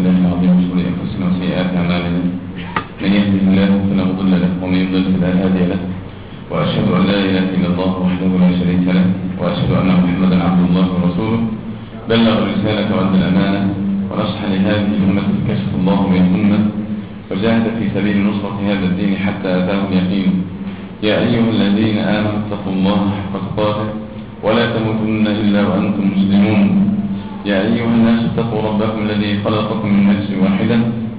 بالله العظيم من شرور أنفسنا وسيئات أعمالنا، من يهده الله فلا مضل له ومن يضلل فلا هادي له، وأشهد أن لا إله إلا الله وحده لا شريك له، وأشهد أن محمدا عبد الله ورسوله بلغ الرسالة وأدى الأمانة ونصح لهذه الأمة كشف الله من الأمة وجاهد في سبيل نصرة هذا الدين حتى أتاه اليقين. يا أيها الذين آمنوا اتقوا الله حق تقاته ولا تموتن إلا وأنتم مسلمون. يا أيها الناس اتقوا ربكم الذي خلقكم من نفس واحدة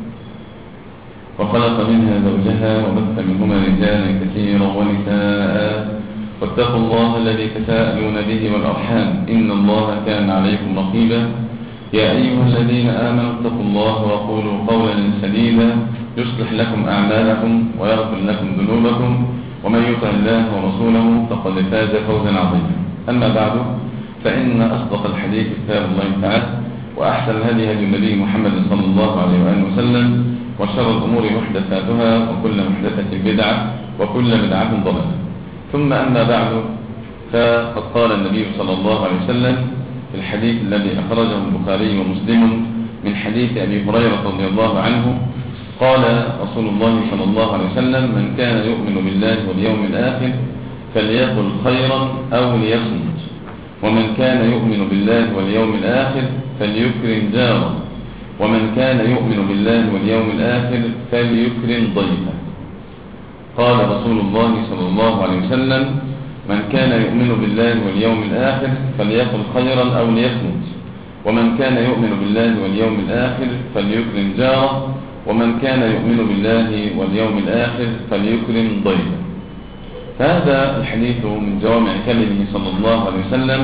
وخلق منها زوجها وبث منهما رجالا كثيرا ونساء، واتقوا الله الذي تساءلون به والأرحام إن الله كان عليكم رقيبا. يا أيها الذين آمنوا اتقوا الله وقولوا قولا سديدا يصلح لكم أعمالكم ويغفر لكم ذنوبكم، ومن يطع الله ورسوله فقد فاز فوزا عظيما. أما بعد، فإن أصدق الحديث كتاب الله تعالى، وأحسن الهدي هدي النبي محمد صلى الله عليه وآله وسلم، وشر الأمور محدثاتها وكل محدثة بدعة وكل بدعة ضلالة. ثم أما بعد، فقد قال النبي صلى الله عليه وسلم في الحديث الذي أخرجه البخاري ومسلم من حديث أبي هريرة رضي الله عنه، قال رسول الله صلى الله عليه وسلم: من كان يؤمن بالله واليوم الآخر فليقل خيرا أو ليصمت، ومن كان يؤمن بالله واليوم الآخر فليكرم جاره، ومن كان يؤمن بالله واليوم الآخر فليكرم ضيفه. قال رسول الله صلى الله عليه وسلم: من كان يؤمن بالله واليوم الآخر فليقل خيرا أو ليصمت، ومن كان يؤمن بالله واليوم الآخر فليكرم جاره، ومن كان يؤمن بالله واليوم الآخر فليكرم ضيفه. فهذا الحديث من جوامع كلمه صلى الله عليه وسلم،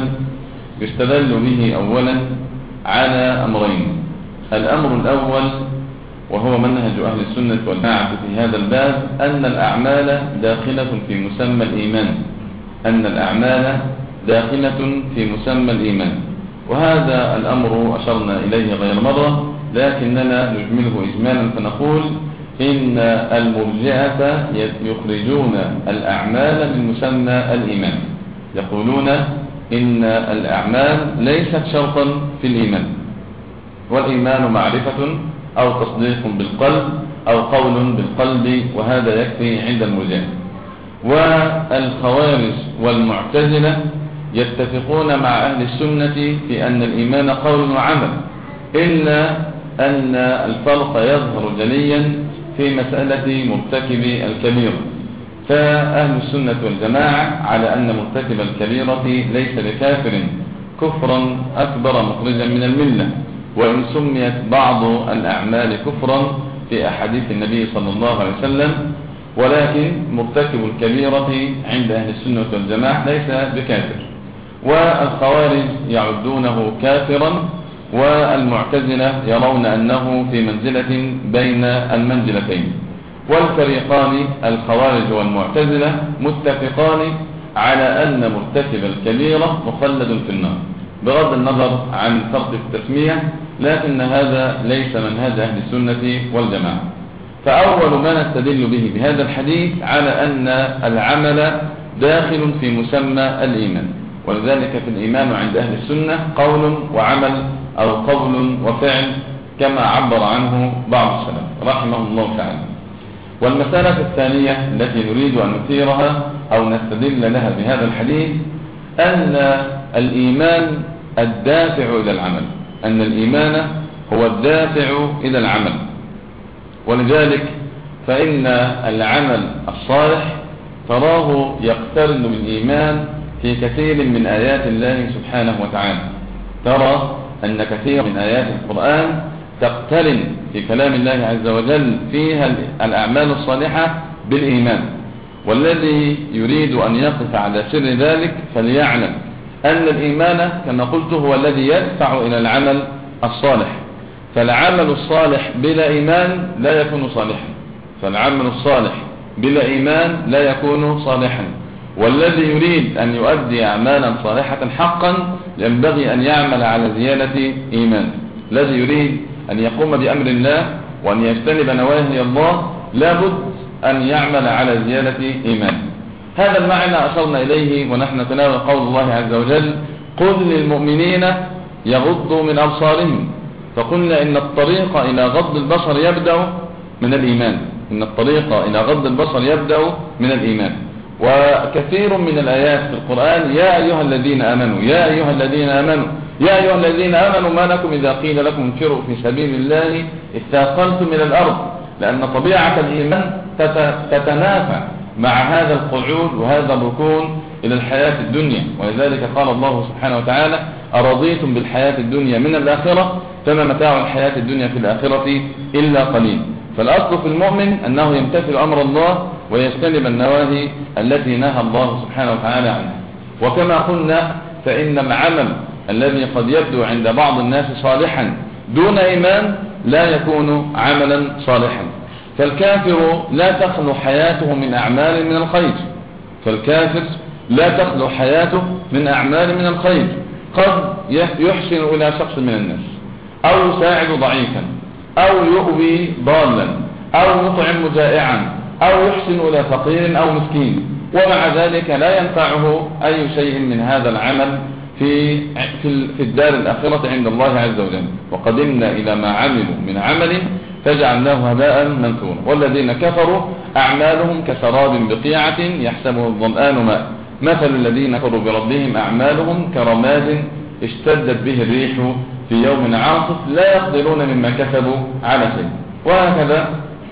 يستدل به أولا على أمرين. الأمر الأول وهو منهج أهل السنة والجماعة في هذا الباب، أن الأعمال داخلة في مسمى الإيمان، أن الأعمال داخلة في مسمى الإيمان. وهذا الأمر أشرنا إليه غير مرة، لكننا نجمله إجمالا فنقول إن المرجئة يخرجون الأعمال من مسمى الإيمان، يقولون إن الأعمال ليست شرطا في الإيمان، والإيمان معرفة أو تصديق بالقلب أو قول بالقلب، وهذا يكفي عند المرجئة. والخوارج والمعتزلة يتفقون مع أهل السنة في أن الإيمان قول وعمل، إلا أن الفرق يظهر جليا في مسألة مرتكب الكبيرة. فأهل السنة والجماعة على أن مرتكب الكبيرة ليس بكافر كفرا أكبر مخرجا من الملة، وإن سميت بعض الأعمال كفرا في أحاديث النبي صلى الله عليه وسلم، ولكن مرتكب الكبيرة عند أهل السنة والجماعة ليس بكافر. والخوارج يعدونه كافرا، والمعتزلة يرون أنه في منزلة بين المنزلتين. والفريقان الخوارج والمعتزلة متفقان على أن مرتكب الكبيرة مخلد في النار، بغض النظر عن فرق التسمية، لكن هذا ليس منهج أهل السنة والجماعة. فأول ما نستدل به بهذا الحديث على أن العمل داخل في مسمى الإيمان، ولذلك في الإيمان عند أهل السنة قول وعمل أو قول وفعل، كما عبر عنه بعض السلف رحمه الله تعالى. والمسألة الثانية التي نريد أن نثيرها أو نستدل لها بهذا الحديث، أن الإيمان الدافع إلى العمل، أن الإيمان هو الدافع إلى العمل. ولذلك فإن العمل الصالح تراه يقترن بالإيمان في كثير من آيات الله سبحانه وتعالى. ترى أن كثير من آيات القرآن تقترن في كلام الله عز وجل فيها الأعمال الصالحة بالإيمان. والذي يريد أن يقف على سر ذلك فليعلم أن الإيمان كما قلت هو الذي يدفع إلى العمل الصالح. فالعمل الصالح بلا إيمان لا يكون صالحا، فالعمل الصالح بلا إيمان لا يكون صالحا. والذي يريد أن يؤدي أعمالا صالحة حقا ينبغي أن يعمل على زيادة إيمان. الذي يريد أن يقوم بأمر الله وأن يجتنب نواهي الله لابد أن يعمل على زيادة إيمان. هذا المعنى أشرنا إليه ونحن نتناول قول الله عز وجل: قل للمؤمنين يغضوا من أبصارهم فقلنا إن الطريق إلى غض البصر يبدأ من الإيمان، إن الطريق إلى غض البصر يبدأ من الإيمان. وكثير من الآيات في القرآن يا أيها الذين آمنوا يا أيها الذين آمنوا يا أيها الذين آمنوا ما لكم إذا قيل لكم انفروا في سبيل الله اثاقلتم إلى الأرض، لأن طبيعة الإيمان تتنافى مع هذا القعود وهذا الركون إلى الحياة الدنيا. ولذلك قال الله سبحانه وتعالى أرضيتم بالحياة الدنيا من الآخرة فما متاع الحياة الدنيا في الآخرة إلا قليل. فالأصل في المؤمن أنه يمتثل أمر الله ويجتنب النواهي التي نهى الله سبحانه وتعالى عنها. وكما قلنا فإن العمل الذي قد يبدو عند بعض الناس صالحا دون إيمان لا يكون عملا صالحا. فالكافر لا تخلو حياته من أعمال من الخير، فالكافر لا تخلو حياته من أعمال من الخير. قد يحسن إلى شخص من الناس، أو يساعد ضعيفا، أو يؤوي ضالا، أو يطعم جائعا، أو يحسن إلى فقير أو مسكين، ومع ذلك لا ينفعه أي شيء من هذا العمل في الدار الآخرة عند الله عز وجل. وقدمنا إلى ما عملوا من عمل فجعلناه هباء منثورا. والذين كفروا أعمالهم كسراب بقيعة يحسبه الظمآن ماء مثل الذين كفروا بربهم أعمالهم كرماد اشتدت به الريح في يوم عاصف لا يقدرون مما كسبوا على شيء. وهكذا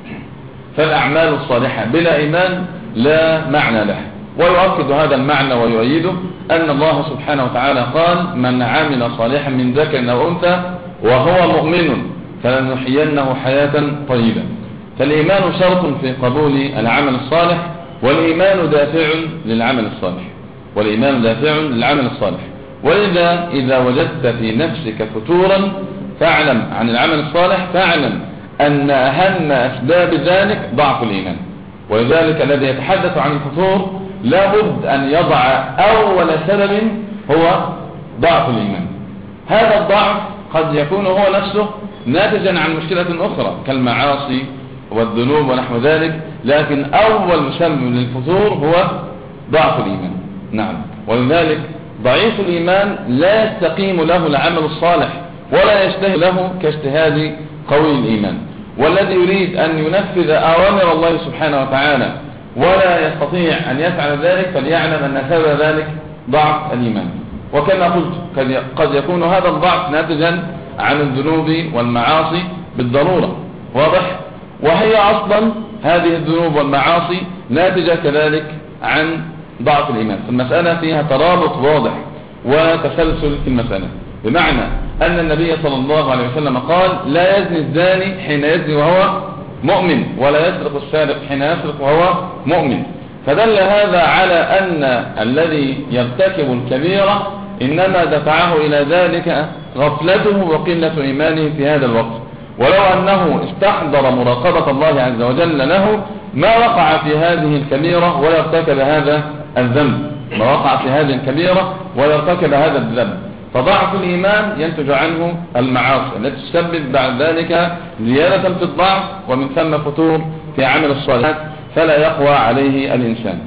فالأعمال الصالحة بلا إيمان لا معنى لها. ويؤكد هذا المعنى ويؤيده أن الله سبحانه وتعالى قال من عمل صالحا من ذكر أو أنثى وهو مؤمن فلنحيينه حياة طيبة. فالإيمان شرط في قبول العمل الصالح، والإيمان دافع للعمل الصالح، والإيمان دافع للعمل الصالح. ولذا إذا وجدت في نفسك فتورا فاعلم عن العمل الصالح، فاعلم أن أهم أسباب ذلك ضعف الإيمان. ولذلك الذي يتحدث عن الفتور لابد أن يضع أول سبب هو ضعف الإيمان. هذا الضعف قد يكون هو نفسه ناتجا عن مشكلة أخرى كالمعاصي والذنوب ونحو ذلك، لكن أول مسبب للفتور هو ضعف الإيمان. نعم. ولذلك ضعيف الإيمان لا يستقيم له العمل الصالح ولا يجتهد له كاجتهاد قوي الإيمان. والذي يريد أن ينفذ أوامر الله سبحانه وتعالى ولا يستطيع أن يفعل ذلك فليعلم أن سبب ذلك ضعف الإيمان. وكما قلت قد يكون هذا الضعف ناتجا عن الذنوب والمعاصي بالضرورة، واضح؟ وهي أصلا هذه الذنوب والمعاصي ناتجة كذلك عن ضعف الإيمان. المسألة فيها ترابط واضح وتسلسل في المسألة، بمعنى أن النبي صلى الله عليه وسلم قال لا يزني الزاني حين يزني وهو مؤمن، ولا يسرق السارق حين يسرق وهو مؤمن. فدل هذا على أن الذي يرتكب الكبيرة إنما دفعه إلى ذلك غفلته وقلة إيمانه في هذا الوقت، ولو أنه استحضر مراقبة الله عز وجل له ما وقع في هذه الكبيرة ولا ارتكب هذا الذنب، ما وقع في هذه الكبيرة ولا ارتكب هذا الذنب. فضعف الإيمان ينتج عنه المعاصي التي تسبب بعد ذلك زيادة في الضعف ومن ثم فتور في عمل الصالحات فلا يقوى عليه الإنسان.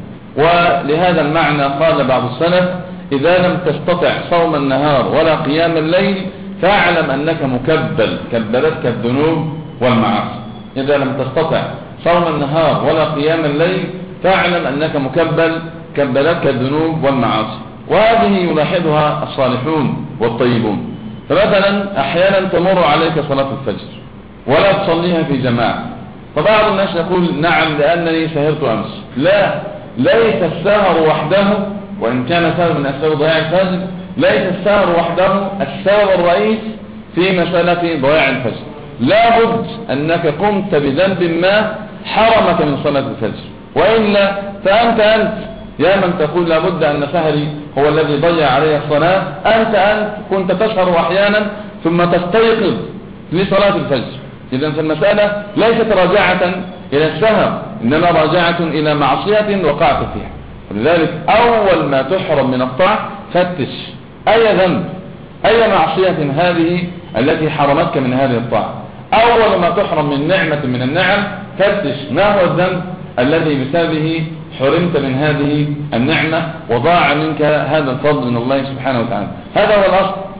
ولهذا المعنى قال بعض السلف إذا لم تستطع صوم النهار ولا قيام الليل فاعلم أنك مكبل، كبلتك الذنوب والمعاصي. إذا لم تستطع صوم النهار ولا قيام الليل فاعلم أنك مكبل، كبلتك الذنوب والمعاصي. وهذه يلاحظها الصالحون والطيبون. فمثلا أحيانا تمر عليك صلاة الفجر ولا تصليها في جماعة، فبعض الناس يقول نعم لأنني سهرت أمس. لا، ليس السهر وحده، وإن كان سهر من أسباب ضياع الفجر، ليس السهر وحده السبب الرئيس في مسألة ضياع الفجر. لا بد أنك قمت بذنب ما حرمك من صلاة الفجر، وإلا فأنت يا من تقول لابد أن سهري هو الذي ضيع عليه الصلاة، أنت كنت تسهر أحيانا ثم تستيقظ لصلاة الفجر. إذن فالمسألة ليست راجعة إلى السهر، إنما راجعة إلى معصية وقعت فيها. ولذلك أول ما تحرم من الطاعة فتش أي ذنب، أي معصية هذه التي حرمتك من هذه الطاعة. أول ما تحرم من نعمة من النعم فتش ما هو الذنب الذي بسببه حرمت من هذه النعمة وضاع منك هذا الفضل من الله سبحانه وتعالى. هذا هو الأصل.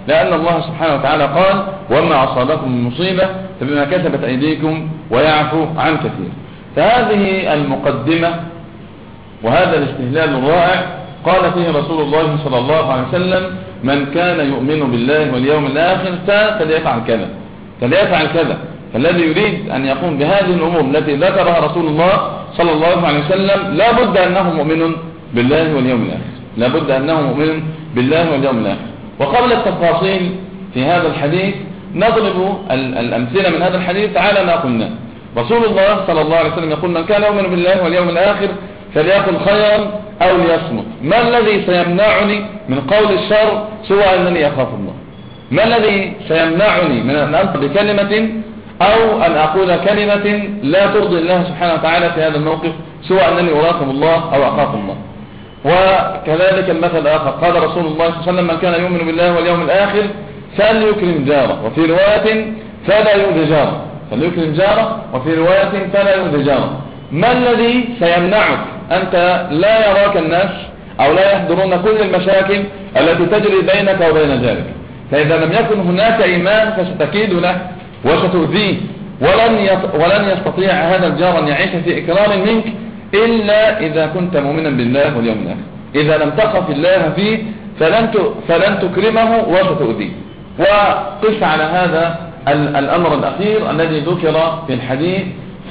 لأن الله سبحانه وتعالى قال وما أصابكم من مصيبة فبما كسبت أيديكم ويعفو عن كثير. فهذه المقدمة وهذا الاستهلال الرائع قال فيه رسول الله صلى الله عليه وسلم من كان يؤمن بالله واليوم الآخر فليفعل كذا فليفعل كذا. فالذي يريد أن يقوم بهذه الأمور التي ذكرها رسول الله صلى الله عليه وسلم لا بد أنه مؤمن بالله واليوم الآخر، لا بد أنه مؤمن بالله واليوم الآخر. وقبل التفاصيل في هذا الحديث نضرب الأمثلة من هذا الحديث على ما قلنا. رسول الله صلى الله عليه وسلم يقول من كان يؤمن بالله واليوم الآخر فليقل خيرا أو ليصمت. ما الذي سيمنعني من قول الشر سوى أنني أخاف الله؟ ما الذي سيمنعني من أن أنطق بكلمة أو أن أقول كلمة لا ترضي الله سبحانه وتعالى في هذا الموقف سوى أنني أراقب الله أو أخاف الله؟ وكذلك المثل الآخر قال رسول الله صلى الله عليه وسلم من كان يؤمن بالله واليوم الآخر فليكرم جاره، وفي رواية فلا يؤذي جاره، فليكرم جاره، وفي رواية فلا يؤذي جاره. ما الذي سيمنعك أنت لا يراك الناس أو لا يحضرون كل المشاكل التي تجري بينك وبين ذلك؟ فإذا لم يكن هناك إيمان فستكيد له وستؤذيه، ولن يستطيع هذا الجار أن يعيش في إكرام منك إلا إذا كنت مؤمنا بالله واليوم الآخر. إذا لم تخف الله فيه فلن تكرمه وستؤذيه. وقس على هذا الأمر الأخير الذي ذكر في الحديث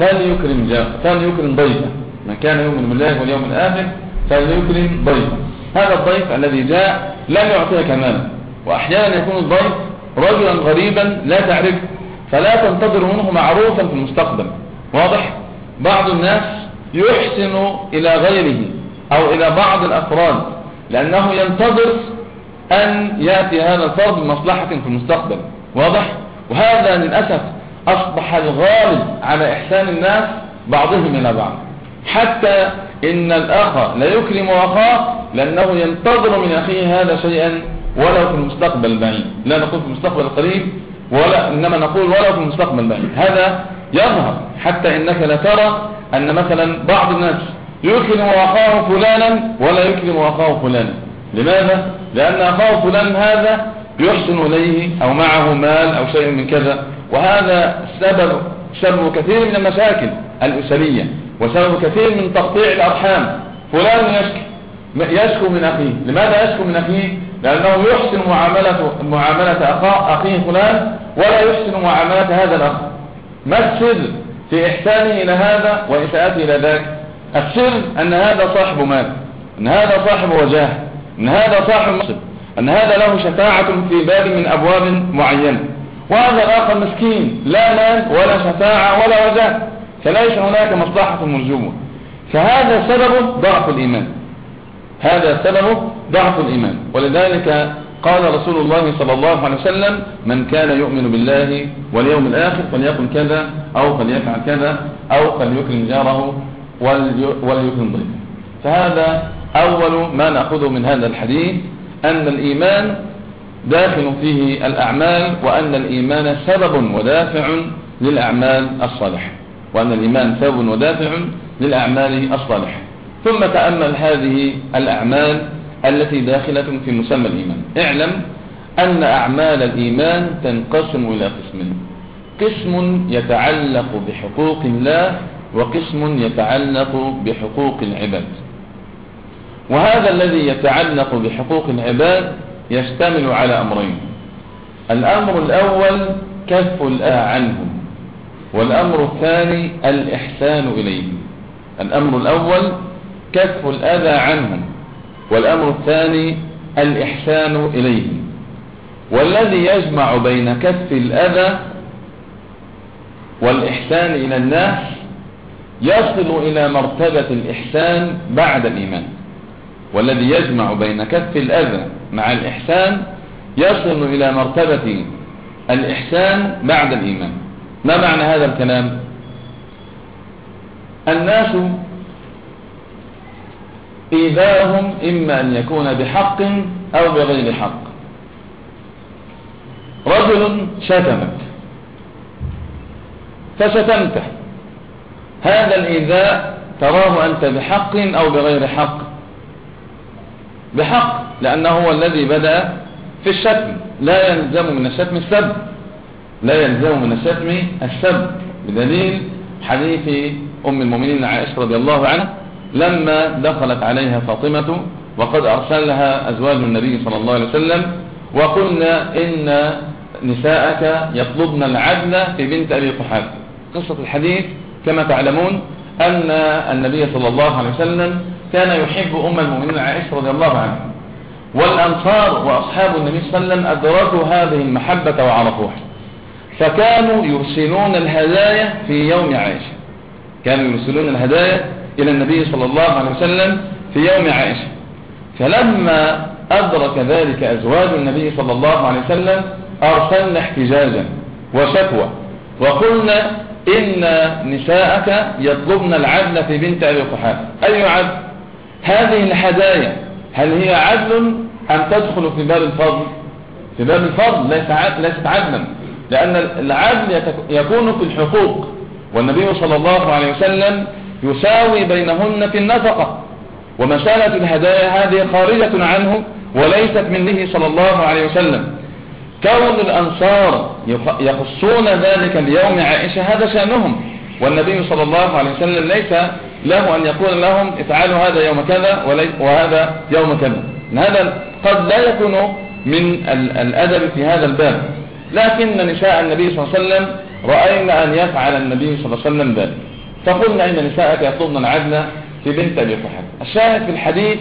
فليكرم ضيفه. من كان يؤمن بالله واليوم الآخر فليكرم ضيفه. هذا الضيف الذي جاء لم يعطيك مالا، وأحيانا يكون الضيف رجلا غريبا لا تعرفه فلا تنتظر منه معروفا في المستقبل. واضح؟ بعض الناس يحسن إلى غيره أو إلى بعض الأفراد لأنه ينتظر أن يأتي هذا الفرد بمصلحة في المستقبل. واضح؟ وهذا للأسف أصبح الغالب على إحسان الناس بعضهم إلى بعض، حتى إن الأخ لا يكرم أخاه لأنه ينتظر من أخيه هذا شيئا ولو في المستقبل البعيد. لا نقول في المستقبل القريب إنما نقول ولو في المستقبل البعيد. هذا يظهر حتى إنك لترى أن مثلا بعض الناس يكرم أخاه فلانا ولا يكرم أخاه فلانا. لماذا؟ لأن أخاه فلان هذا يحسن إليه أو معه مال أو شيء من كذا، وهذا سبب كثير من المشاكل الأسرية وسبب كثير من تقطيع الأرحام. فلان يشكو من أخيه. لماذا يشكو من أخيه؟ لأنه يحسن معاملة أخيه فلان ولا يحسن معاملة هذا الأخ. ما السر في إحسانه إلى هذا وإساءته إلى ذاك؟ السر أن هذا صاحب مال، أن هذا صاحب وجاه، أن هذا صاحب منصب، أن هذا له شفاعة في باب من أبواب معينة، وهذا الآخر مسكين لا مال ولا شفاعة ولا وجاه، فليس هناك مصلحة مرجوة. فهذا سبب ضعف الإيمان، هذا سبب ضعف الإيمان. ولذلك قال رسول الله صلى الله عليه وسلم من كان يؤمن بالله واليوم الآخر فليقل كذا أو فليفعل كذا أو فليكرم جاره وليكرم ضيفه. فهذا أول ما نأخذه من هذا الحديث، أن الإيمان داخل فيه الأعمال، وأن الإيمان سبب ودافع للأعمال الصالحة، وأن الإيمان سبب ودافع للأعمال الصالحة. ثم تأمل هذه الأعمال التي داخلة في مسمى الإيمان. اعلم أن أعمال الإيمان تنقسم إلى قسمين: قسم يتعلق بحقوق الله، وقسم يتعلق بحقوق العباد. وهذا الذي يتعلق بحقوق العباد يشتمل على أمرين: الأمر الأول كف الأذى عنهم، والأمر الثاني الإحسان إليهم. الأمر الأول كف الأذى عنهم، والأمر الثاني الإحسان إليهم. والذي يجمع بين كف الأذى والإحسان إلى الناس يصل إلى مرتبة الإحسان بعد الإيمان. والذي يجمع بين كف الأذى مع الإحسان يصل إلى مرتبة الإحسان بعد الإيمان. ما معنى هذا الكلام؟ الناس إيذاهم إما أن يكون بحق أو بغير حق. رجل شتمك فشتمته، هذا الإيذاء تراه أنت بحق أو بغير حق؟ بحق، لأنه هو الذي بدأ في الشتم، لا يلزم من الشتم السب، لا يلزم من الشتم السب، بدليل حديث أم المؤمنين عائشة رضي الله عنها لما دخلت عليها فاطمة وقد أرسلها أزواج النبي صلى الله عليه وسلم وقلنا إن نساءك يطلبن العدل في بنت أبي قحافة. قصة الحديث كما تعلمون أن النبي صلى الله عليه وسلم كان يحب أم المؤمنين عائشة رضي الله عنها، والأنصار وأصحاب النبي صلى الله عليه وسلم أدركوا هذه المحبة وعرفوها، فكانوا يرسلون الهدايا في يوم عائشة، كانوا يرسلون الهدايا إلى النبي صلى الله عليه وسلم في يوم عائشة. فلما أدرك ذلك أزواج النبي صلى الله عليه وسلم أرسلنا احتجاجا وشكوى وقلنا إن نساءك يطلبن العدل في بنت أبي قحافة. أي عدل؟ هذه الهدايا هل هي عدل أم تدخل في باب الفضل؟ في باب الفضل ليست عدلا، لأن العدل يكون في الحقوق، والنبي صلى الله عليه وسلم يساوي بينهن في النفقة، ومسألة الهدايا هذه خارجة عنه وليست منه صلى الله عليه وسلم. كون الأنصار يخصون ذلك اليوم عائشة هذا شأنهم، والنبي صلى الله عليه وسلم ليس له أن يقول لهم افعلوا هذا يوم كذا وهذا يوم كذا. هذا قد لا يكون من الأدب في هذا الباب، لكن نساء النبي صلى الله عليه وسلم رأينا أن يفعل النبي صلى الله عليه وسلم ذلك، فقلنا إن نساءك يطلبن العدل في بنت أبي قحافة. الشاهد في الحديث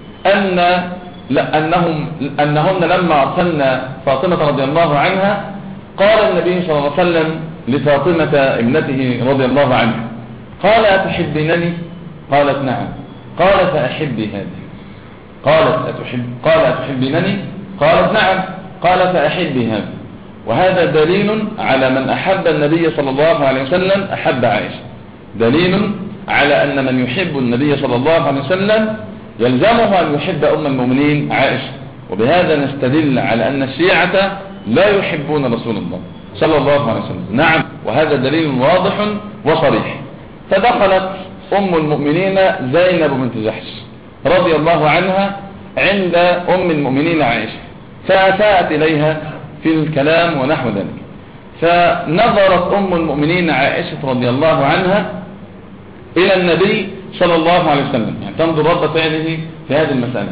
أنهن لما أرسلنا فاطمة رضي الله عنها قال النبي صلى الله عليه وسلم لفاطمة ابنته رضي الله عنها قال أتحبينني؟ قالت نعم. قال فأحبي هذه. قال أتحبينني؟ قالت نعم. قال فأحبي هذه. وهذا دليل على من أحب النبي صلى الله عليه وسلم أحب عائشة، دليل على أن من يحب النبي صلى الله عليه وسلم يلزمه أن يحب أم المؤمنين عائشة. وبهذا نستدل على أن الشيعة لا يحبون رسول الله صلى الله عليه وسلم. نعم، وهذا دليل واضح وصريح. فدخلت أم المؤمنين زينب بنت جحش رضي الله عنها عند أم المؤمنين عائشة، فأساءت إليها في الكلام ونحو ذلك، فنظرت أم المؤمنين عائشة رضي الله عنها إلى النبي صلى الله عليه وسلم، يعني تنظر رد فعله في هذه المسألة،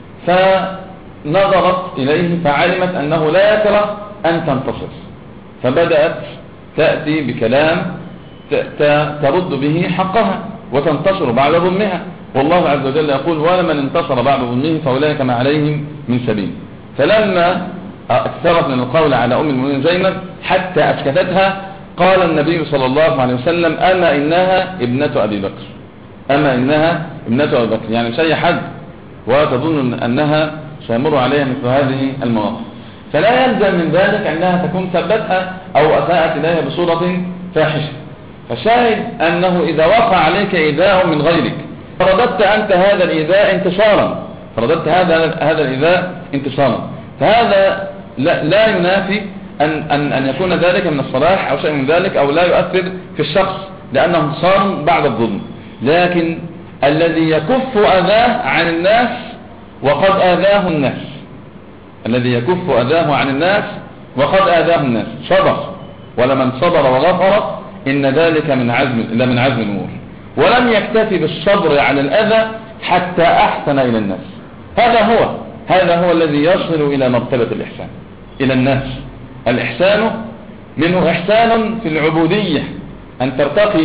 فنظرت إليه فعلمت أنه لا يكره أن تنتصر، فبدأت تأتي بكلام ترد به حقها وتنتصر بعد ظلمها، والله عز وجل يقول ولمن انتصر بعد ظلمه فأولئك ما عليهم من سبيل. فلما اكثرت من القول على أم المؤمنين زينب حتى أسكتتها قال النبي صلى الله عليه وسلم أما إنها ابنة أبي بكر، أما إنها ابنة أبي بكر، يعني مش أي حد وتظن أنها سيمر عليها مثل هذه المواقف، فلا يلزم من ذلك أنها تكون ثبتها أو أساءت إليها بصورة فاحشة. فشاهد أنه إذا وقع عليك إيذاء من غيرك فرددت أنت هذا الإيذاء انتصارا، فرددت هذا الإيذاء انتصارا، فهذا لا ينافي أن يكون ذلك من الصلاح أو شيء من ذلك، أو لا يؤثر في الشخص لأنه انتصار بعد الظلم. لكن الذي يكف أذاه عن الناس وقد آذاه الناس، الذي يكف أذاه عن الناس وقد آذاه الناس صبر، ولمن صبر وغفر إن ذلك من عزم الأمور، ولم يكتفي بالصبر عن الأذى حتى أحسن إلى الناس. هذا هو الذي يصل إلى مرتبة الإحسان إلى الناس. الإحسان منه إحسان في العبودية، أن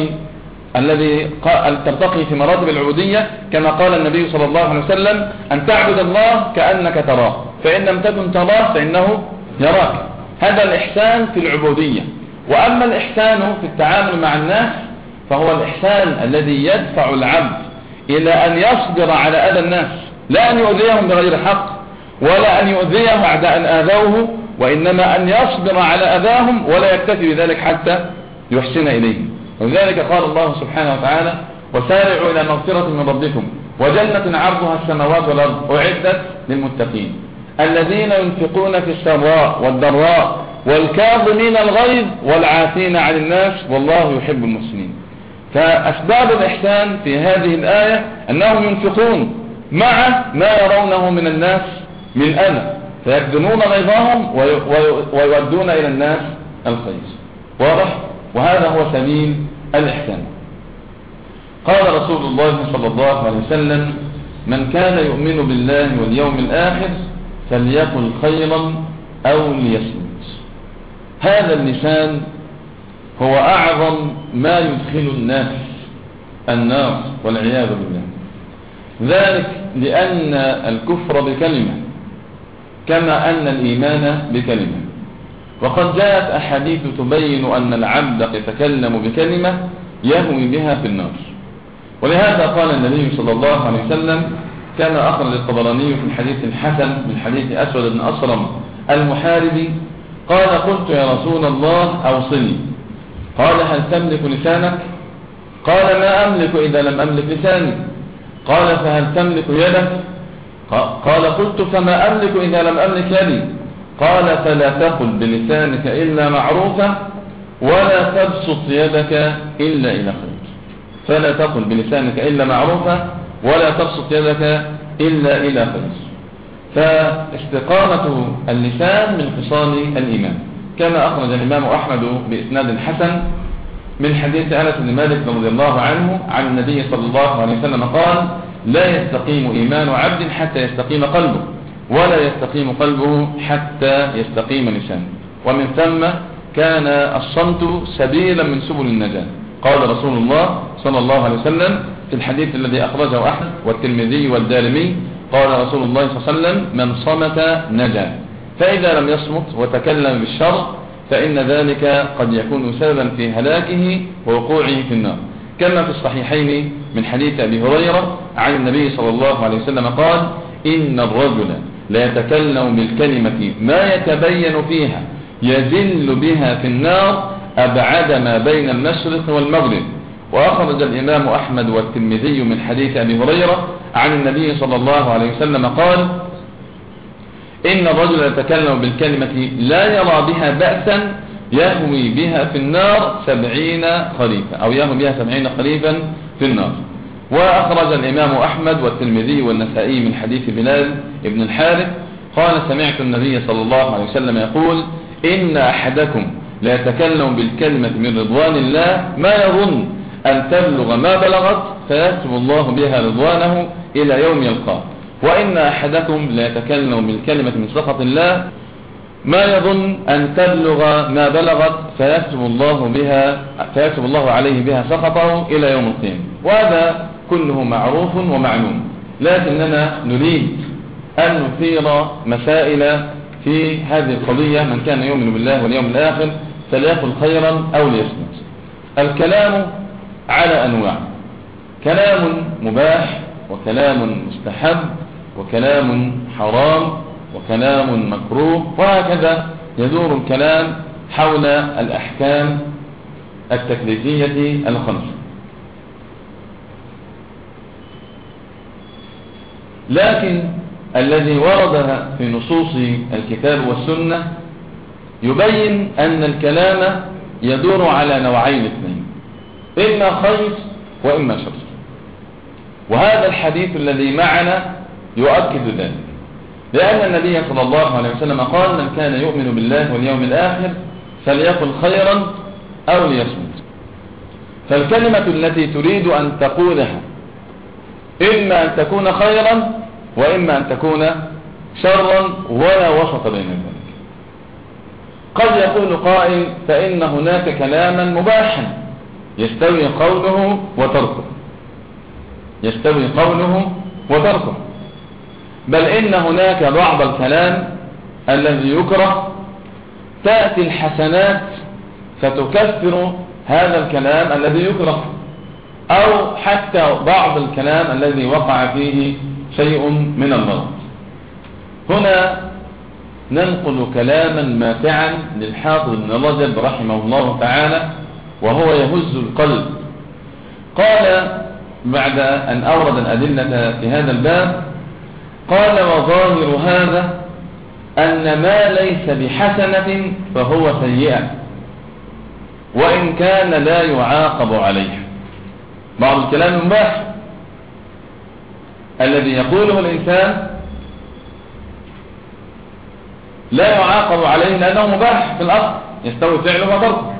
ترتقي في مراتب العبودية كما قال النبي صلى الله عليه وسلم أن تعبد الله كأنك تراه فإن لم تكن تراه فإنه يراك. هذا الإحسان في العبودية. وأما الإحسان في التعامل مع الناس فهو الإحسان الذي يدفع العبد إلى أن يصبر على أذى الناس، لا أن يؤذيهم بغير حق ولا أن يؤذيهم بعد أن آذوه، وإنما أن يصبر على أذاهم ولا يكتفي بذلك حتى يحسن إليهم. ولذلك قال الله سبحانه وتعالى وسارعوا إلى مغفرة من ربكم وجنة عرضها السماوات والأرض أعدت للمتقين الذين ينفقون في السراء والضراء والكاظمين الغيظ والعافين عن الناس والله يحب المحسنين. فأسباب الإحسان في هذه الآية أنهم ينفقون مع ما يرونه من الناس من أذى، فيخدمون غيظهم ويودون إلى الناس الخير. واضح؟ وهذا هو سبيل الإحسان. قال رسول الله صلى الله عليه وسلم: من كان يؤمن بالله واليوم الآخر فليقل خيرا أو ليصمت. هذا اللسان هو أعظم ما يدخل الناس النار والعياذ بالله، ذلك لأن الكفر بكلمة كما أن الإيمان بكلمة، وقد جاءت أحاديث تبين أن العبد يتكلم بكلمة يهوي بها في النار. ولهذا قال النبي صلى الله عليه وسلم كما أخرج الطبراني في الحديث الحسن من حديث أسود بن أصرم المحاربي قال: قلت يا رسول الله أوصني. قال: هل تملك لسانك؟ قال: ما أملك إذا لم أملك لساني. قال: فهل تملك يدك؟ قال: قلت: فما أملك إذا لم أملك يدي. قال: فلا تقل بلسانك إلا معروفا ولا تبسط يدك إلا إلى خير. فلا تقل بلسانك إلا معروفا ولا تبسط يدك إلا إلى خير. فاستقامة اللسان من خصال الإيمان، كما أخرج الإمام أحمد بإسناد حسن من حديث أنس بن مالك رضي الله عنه عن النبي صلى الله عليه وسلم قال: لا يستقيم إيمان عبد حتى يستقيم قلبه، ولا يستقيم قلبه حتى يستقيم لسانه. ومن ثم كان الصمت سبيلا من سبل النجاة. قال رسول الله صلى الله عليه وسلم في الحديث الذي أخرجه أحمد والترمذي والدارمي قال رسول الله صلى الله عليه وسلم: من صمت نجا. فإذا لم يصمت وتكلم بالشر فإن ذلك قد يكون سببا في هلاكه ووقوعه في النار، كما في الصحيحين من حديث أبي هريرة عن النبي صلى الله عليه وسلم قال: إن الرجل لا يتكلم بالكلمة ما يتبين فيها يزل بها في النار أبعد ما بين المشرق والمغرب. وأخرج الإمام أحمد والترمذي من حديث أبي هريرة عن النبي صلى الله عليه وسلم قال: إن الرجل يتكلم بالكلمة لا يرى بها بأسا يهوي بها في النار 70 خريفا، أو يهوي بها 70 خريفا في النار. وأخرج الإمام أحمد والترمذي والنسائي من حديث بلال ابن الحارث قال: سمعت النبي صلى الله عليه وسلم يقول: إن أحدكم لا يتكلم بالكلمة من رضوان الله ما يظن أن تبلغ ما بلغت فيكتب الله بها رضوانه إلى يوم يلقاه، وإن أحدكم لا يتكلم بالكلمة من سخط الله ما يظن أن تبلغ ما بلغت فيكتب الله عليه بها سخطه إلى يوم القيامة. وهذا كله معروف ومعلوم، لكننا نريد أن نثير مسائل في هذه القضية: من كان يؤمن بالله واليوم الآخر فليقل خيرا أو ليصمت. الكلام على أنواع: كلام مباح، وكلام مستحب، وكلام حرام، وكلام مكروه، وهكذا يدور الكلام حول الأحكام التكليفية الخمس. لكن الذي ورد في نصوص الكتاب والسنة يبين أن الكلام يدور على نوعين اثنين: إما خير وإما شر. وهذا الحديث الذي معنا يؤكد ذلك، لأن النبي صلى الله عليه وسلم قال: من كان يؤمن بالله واليوم الآخر فليقل خيرا أو ليصمت. فالكلمة التي تريد أن تقولها إما أن تكون خيرا وإما أن تكون شرا، ولا وسط بين ذلك. قد يقول قائل: فإن هناك كلاما مباحا يستوي قوله وتركه، يستوي قوله وتركه، بل إن هناك بعض الكلام الذي يكره تأتي الحسنات فتكفر هذا الكلام الذي يكره، أو حتى بعض الكلام الذي وقع فيه شيء من المرض. هنا ننقل كلاما ماتعا للحافظ ابن رجب رحمه الله تعالى وهو يهز القلب. قال بعد أن أورد الأدلة في هذا الباب: قال: وظاهر هذا أن ما ليس بحسنة فهو سيئة، وإن كان لا يعاقب عليه. بعض الكلام المباح الذي يقوله الإنسان لا يعاقب عليه لأنه مباح في الأصل يستوي فعله وتركه.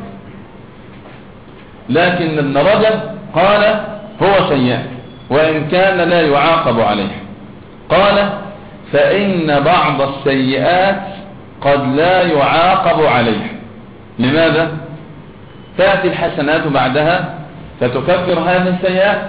لكن ابن رجب قال هو سيئة وإن كان لا يعاقب عليه. قال فإن بعض السيئات قد لا يعاقب عليه. لماذا؟ تأتي الحسنات بعدها فتكفر هذه السيئات.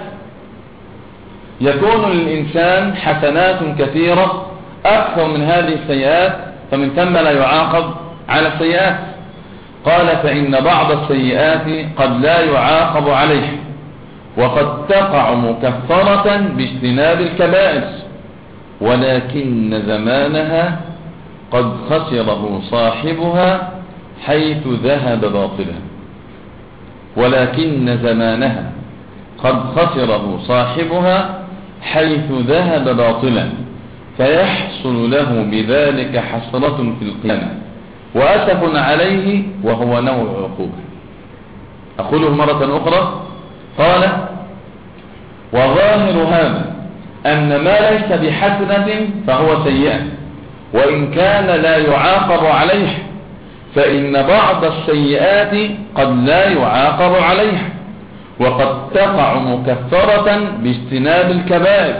يكون للإنسان حسنات كثيرة أكثر من هذه السيئات، فمن ثم لا يعاقب على السيئات. قال فإن بعض السيئات قد لا يعاقب عليه وقد تقع مكفرة باجتناب الكبائر، ولكن زمانها قد خسره صاحبها حيث ذهب باطلا. ولكن زمانها قد خسره صاحبها حيث ذهب باطلا، فيحصل له بذلك حسرة في القيامة وأسف عليه وهو نوع عقوبة. أقوله مرة أخرى. قال وظاهر هذا أن ما ليس بحسنة فهو سيئة وإن كان لا يعاقب عليه، فإن بعض السيئات قد لا يعاقب عليه وقد تقع مكفرة باجتناب الكبائر،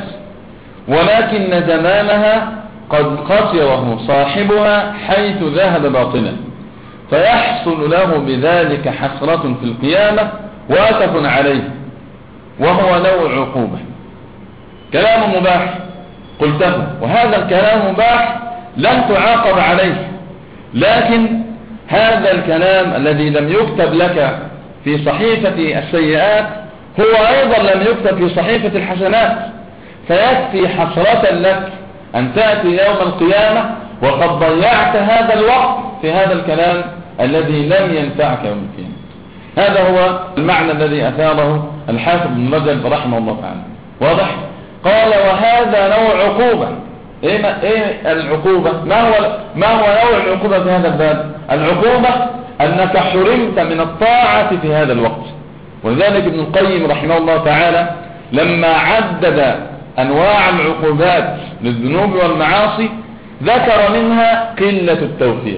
ولكن زمانها قد خسره صاحبها حيث ذهب باطلا، فيحصل له بذلك حسرة في القيامة وأسف عليه وهو نوع عقوبة. كلام مباح قلته، وهذا الكلام مباح لن تعاقب عليه، لكن هذا الكلام الذي لم يكتب لك في صحيفة السيئات هو أيضا لم يكتب في صحيفة الحسنات، فيكفي حسرة لك أن تأتي يوم القيامة وقد ضيعت هذا الوقت في هذا الكلام الذي لم ينفعك يوم القيامة. هذا هو المعنى الذي أثاره الحافظ بن رجب رحمه الله تعالى. واضح؟ قال وهذا نوع عقوبة. ايه العقوبة؟ ما هو نوع العقوبة في هذا الباب؟ العقوبة أنك حرمت من الطاعة في هذا الوقت. ولذلك ابن القيم رحمه الله تعالى لما عدد أنواع العقوبات للذنوب والمعاصي ذكر منها قلة التوفيق،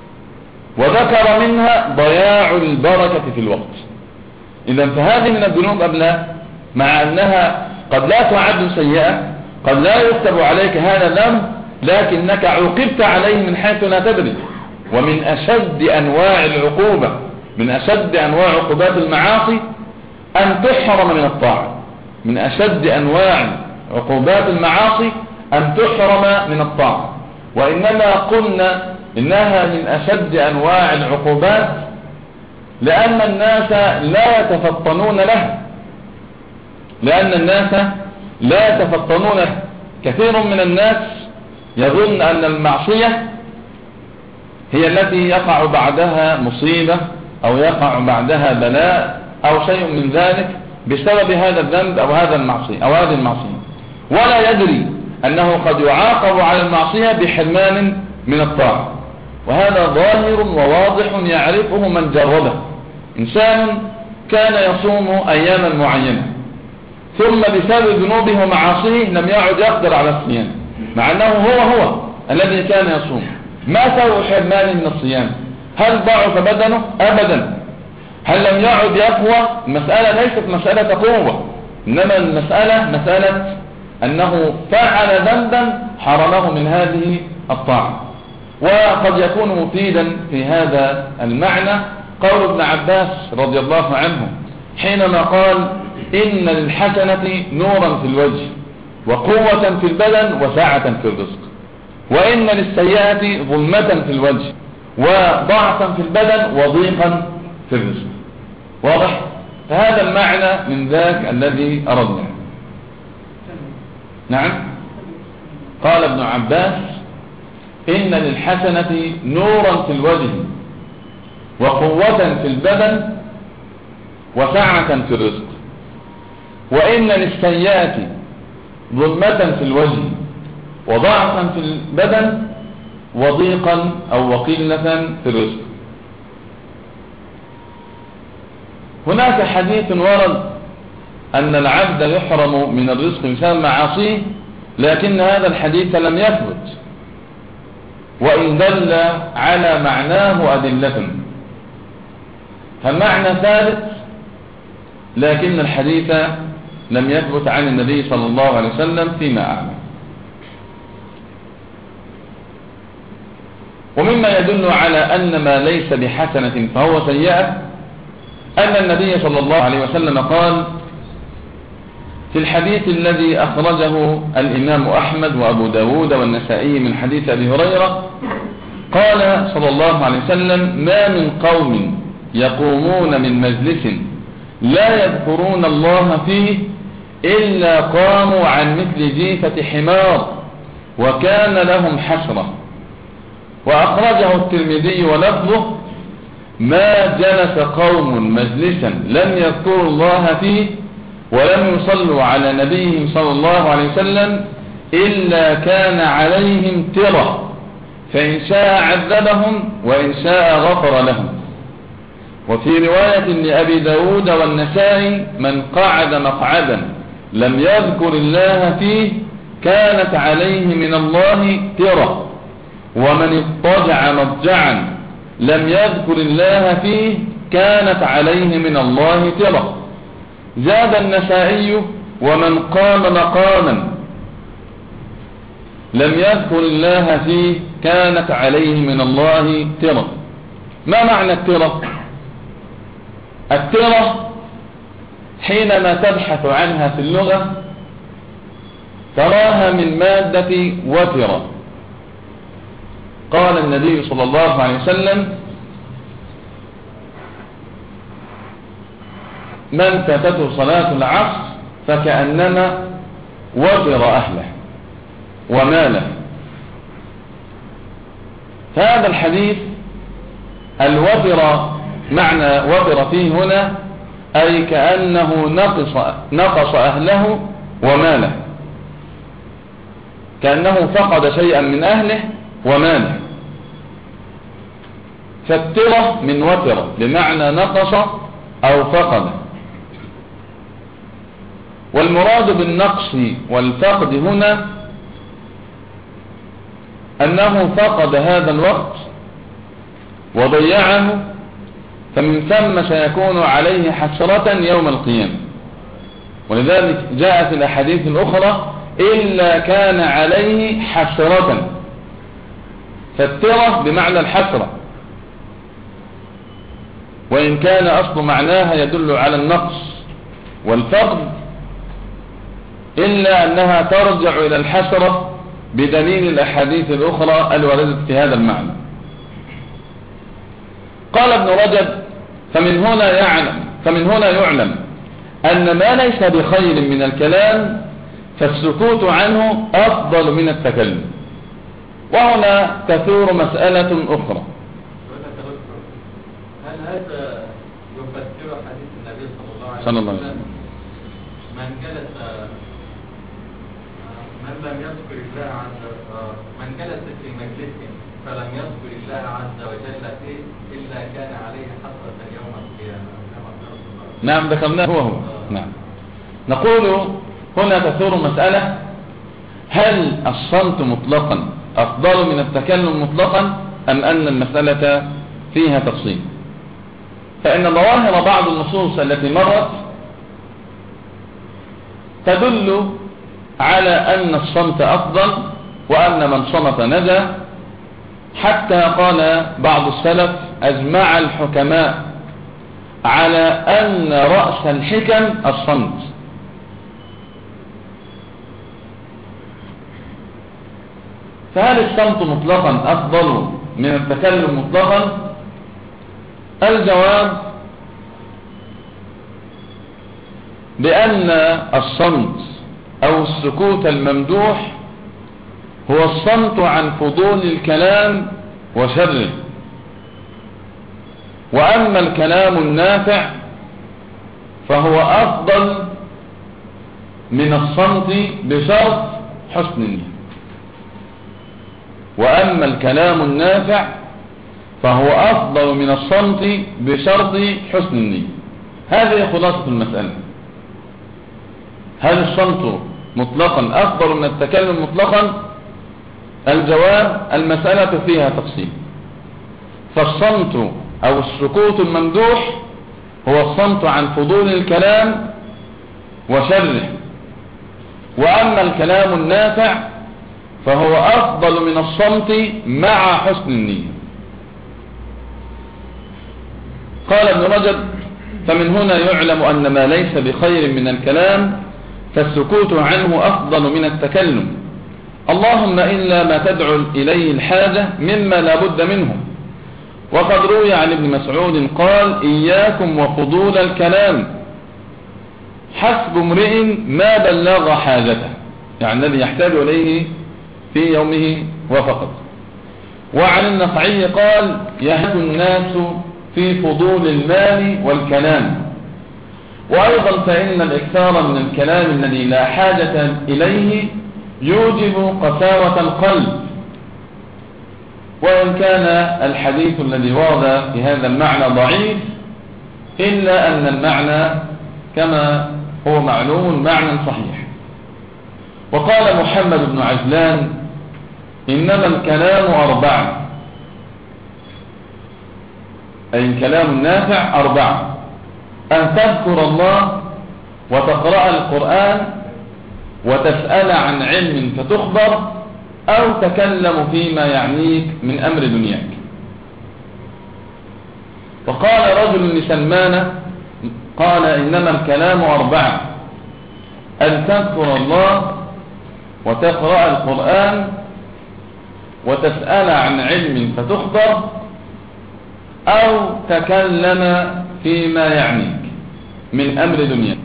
وذكر منها ضياع البركة في الوقت. إذن فهذه من الذنوب أم لا؟ مع أنها قد لا تعد سيئة، قد لا يكتب عليك هذا الذنب، لكنك عوقبت عليه من حيث لا تدري. ومن أشد أنواع العقوبة، من أشد أنواع عقوبات المعاصي أن تحرم من الطاعة. من أشد أنواع عقوبات المعاصي أن تحرم من الطاعة. وإنما قلنا إنها من أشد أنواع العقوبات لأن الناس لا يتفطنون له، لأن الناس لا يتفطنون له. كثير من الناس يظن أن المعصية هي التي يقع بعدها مصيبة أو يقع بعدها بلاء أو شيء من ذلك بسبب هذا الذنب أو هذا المعصية أو هذه المعصية، ولا يدري أنه قد يعاقب على المعصية بحرمان من الطاعة. وهذا ظاهر وواضح يعرفه من جربه. إنسان كان يصوم أياما معينة ثم بسبب ذنوبه ومعاصيه لم يعد يقدر على الصيام، مع أنه هو الذي كان يصوم. ما سوى حرمانه من الصيام؟ هل ضعف بدنه؟ أبدا. هل لم يعد يقوى؟ المسألة ليست مسألة قوة، إنما المسألة مسألة أنه فعل ذنبا حرمه من هذه الطاعة. وقد يكون مفيدا في هذا المعنى قول ابن عباس رضي الله عنه حينما قال إن للحسنة نورا في الوجه وقوة في البدن وسعة في الرزق، وإن للسيئة ظلمة في الوجه وضعفا في البدن وضيقا في الرزق. واضح؟ فهذا المعنى من ذاك الذي أردنا. نعم. قال ابن عباس إن للحسنة نورا في الوجه وقوة في البدن وسعة في الرزق، وإن للسيئات ظلمة في الوجه وضعفا في البدن وضيقا أو وقلة في الرزق. هناك حديث ورد أن العبد يحرم من الرزق بسبب معاصيه، لكن هذا الحديث لم يثبت. وإن دل على معناه أدلة، فالمعنى ثابت لكن الحديث لم يثبت عن النبي صلى الله عليه وسلم فيما أعلم. ومما يدل على أن ما ليس بحسنة فهو سيئة أن النبي صلى الله عليه وسلم قال في الحديث الذي أخرجه الإمام أحمد وأبو داود والنسائي من حديث أبي هريرة، قال صلى الله عليه وسلم: ما من قوم يقومون من مجلس لا يذكرون الله فيه إلا قاموا عن مثل جيفة حمار وكان لهم حسرة. وأخرجه الترمذي ولفظه: ما جلس قوم مجلسا لم يذكروا الله فيه ولم يصلوا على نبيهم صلى الله عليه وسلم إلا كان عليهم ترة، فإن شاء عذبهم وإن شاء غفر لهم. وفي رواية لأبي داود والنسائي: من قعد مقعدا لم يذكر الله فيه كانت عليه من الله ترة، ومن اضطجع مضجعا لم يذكر الله فيه كانت عليه من الله ترة. زاد النسائي: ومن قام مقاما لم يذكر الله فيه كانت عليه من الله ترة. ما معنى الترة؟ الترة حينما تبحث عنها في اللغة تراها من مادة وترة. قال النبي صلى الله عليه وسلم: من فاتته صلاة العصر فكأنما وتر أهله وماله. فهذا الحديث الوتر معنى وتر فيه هنا أي كأنه نقص أهله وماله، كأنه فقد شيئا من أهله وماله. فالترة من وتر بمعنى نقص أو فقد. والمراد بالنقص والفقد هنا أنه فقد هذا الوقت وضيعه، فمن ثم سيكون عليه حسرة يوم القيامة. ولذلك جاء في الأحاديث الأخرى: إلا كان عليه حسرة. فالترة بمعنى الحسرة، وإن كان أصل معناها يدل على النقص والفقد، إلا أنها ترجع إلى الحسرة بدليل الأحاديث الأخرى الواردة في هذا المعنى. قال ابن رجب: فمن هنا يعلم أن ما ليس بخير من الكلام فالسكوت عنه أفضل من التكلم. وهنا تثور مسألة أخرى: هل هذا يفسر حديث النبي صلى الله عليه وسلم من جلس من لم يذكر الله من جلس في مجلس فلم يذكر الله عز وجل فيه إلا كان عليه حسرة يوم القيامة؟ نعم، ذكرناه هو. نعم. نقول هنا تثور مسألة: هل الصمت مطلقا أفضل من التكلم مطلقا أم أن المسألة فيها تفصيل؟ فإن ظواهر بعض النصوص التي مرت تدل على أن الصمت أفضل وأن من صمت نجا، حتى قال بعض السلف: أجمع الحكماء على أن رأس الحكم الصمت. فهل الصمت مطلقا أفضل من التكلم مطلقا؟ الجواب بأن الصمت أو السكوت الممدوح هو الصمت عن فضول الكلام وشره، وأما الكلام النافع فهو أفضل من الصمت بشرط حسن النية. وأما الكلام النافع فهو أفضل من الصمت بشرط حسن النية. هذه خلاصة المسألة. هل الصمت مطلقا أفضل من التكلم مطلقا؟ الجواب: المسألة فيها تفصيل. فالصمت أو السكوت الممدوح هو الصمت عن فضول الكلام وشره، وأما الكلام النافع فهو أفضل من الصمت مع حسن النية. قال ابن رجب: فمن هنا يعلم أن ما ليس بخير من الكلام فالسكوت عنه أفضل من التكلم، اللهم إلا ما تدعو إليه الحاجة مما لا بد منه. وقد روي عن ابن مسعود قال: إياكم وفضول الكلام، حسب امرئ ما بلغ حاجته، يعني الذي يحتاج إليه في يومه وفقط. وعن النخعي قال: يهلك الناس في فضول المال والكلام. وأيضا فإن الإكثار من الكلام الذي لا حاجة إليه يوجب قساوة القلب، وإن كان الحديث الذي ورد في هذا المعنى ضعيف، إلا أن المعنى كما هو معلوم معنى صحيح. وقال محمد بن عجلان: إنما الكلام 4، أي الكلام النافع 4: أن تذكر الله وتقرأ القرآن وتسأل عن علم فتخبر، أو تكلم فيما يعنيك من أمر دنياك. وقال رجل لسلمان قال: إنما الكلام 4: أن تذكر الله وتقرأ القرآن وتسأل عن علم فتخبر، أو تكلم فيما يعنيك من أمر دنياك.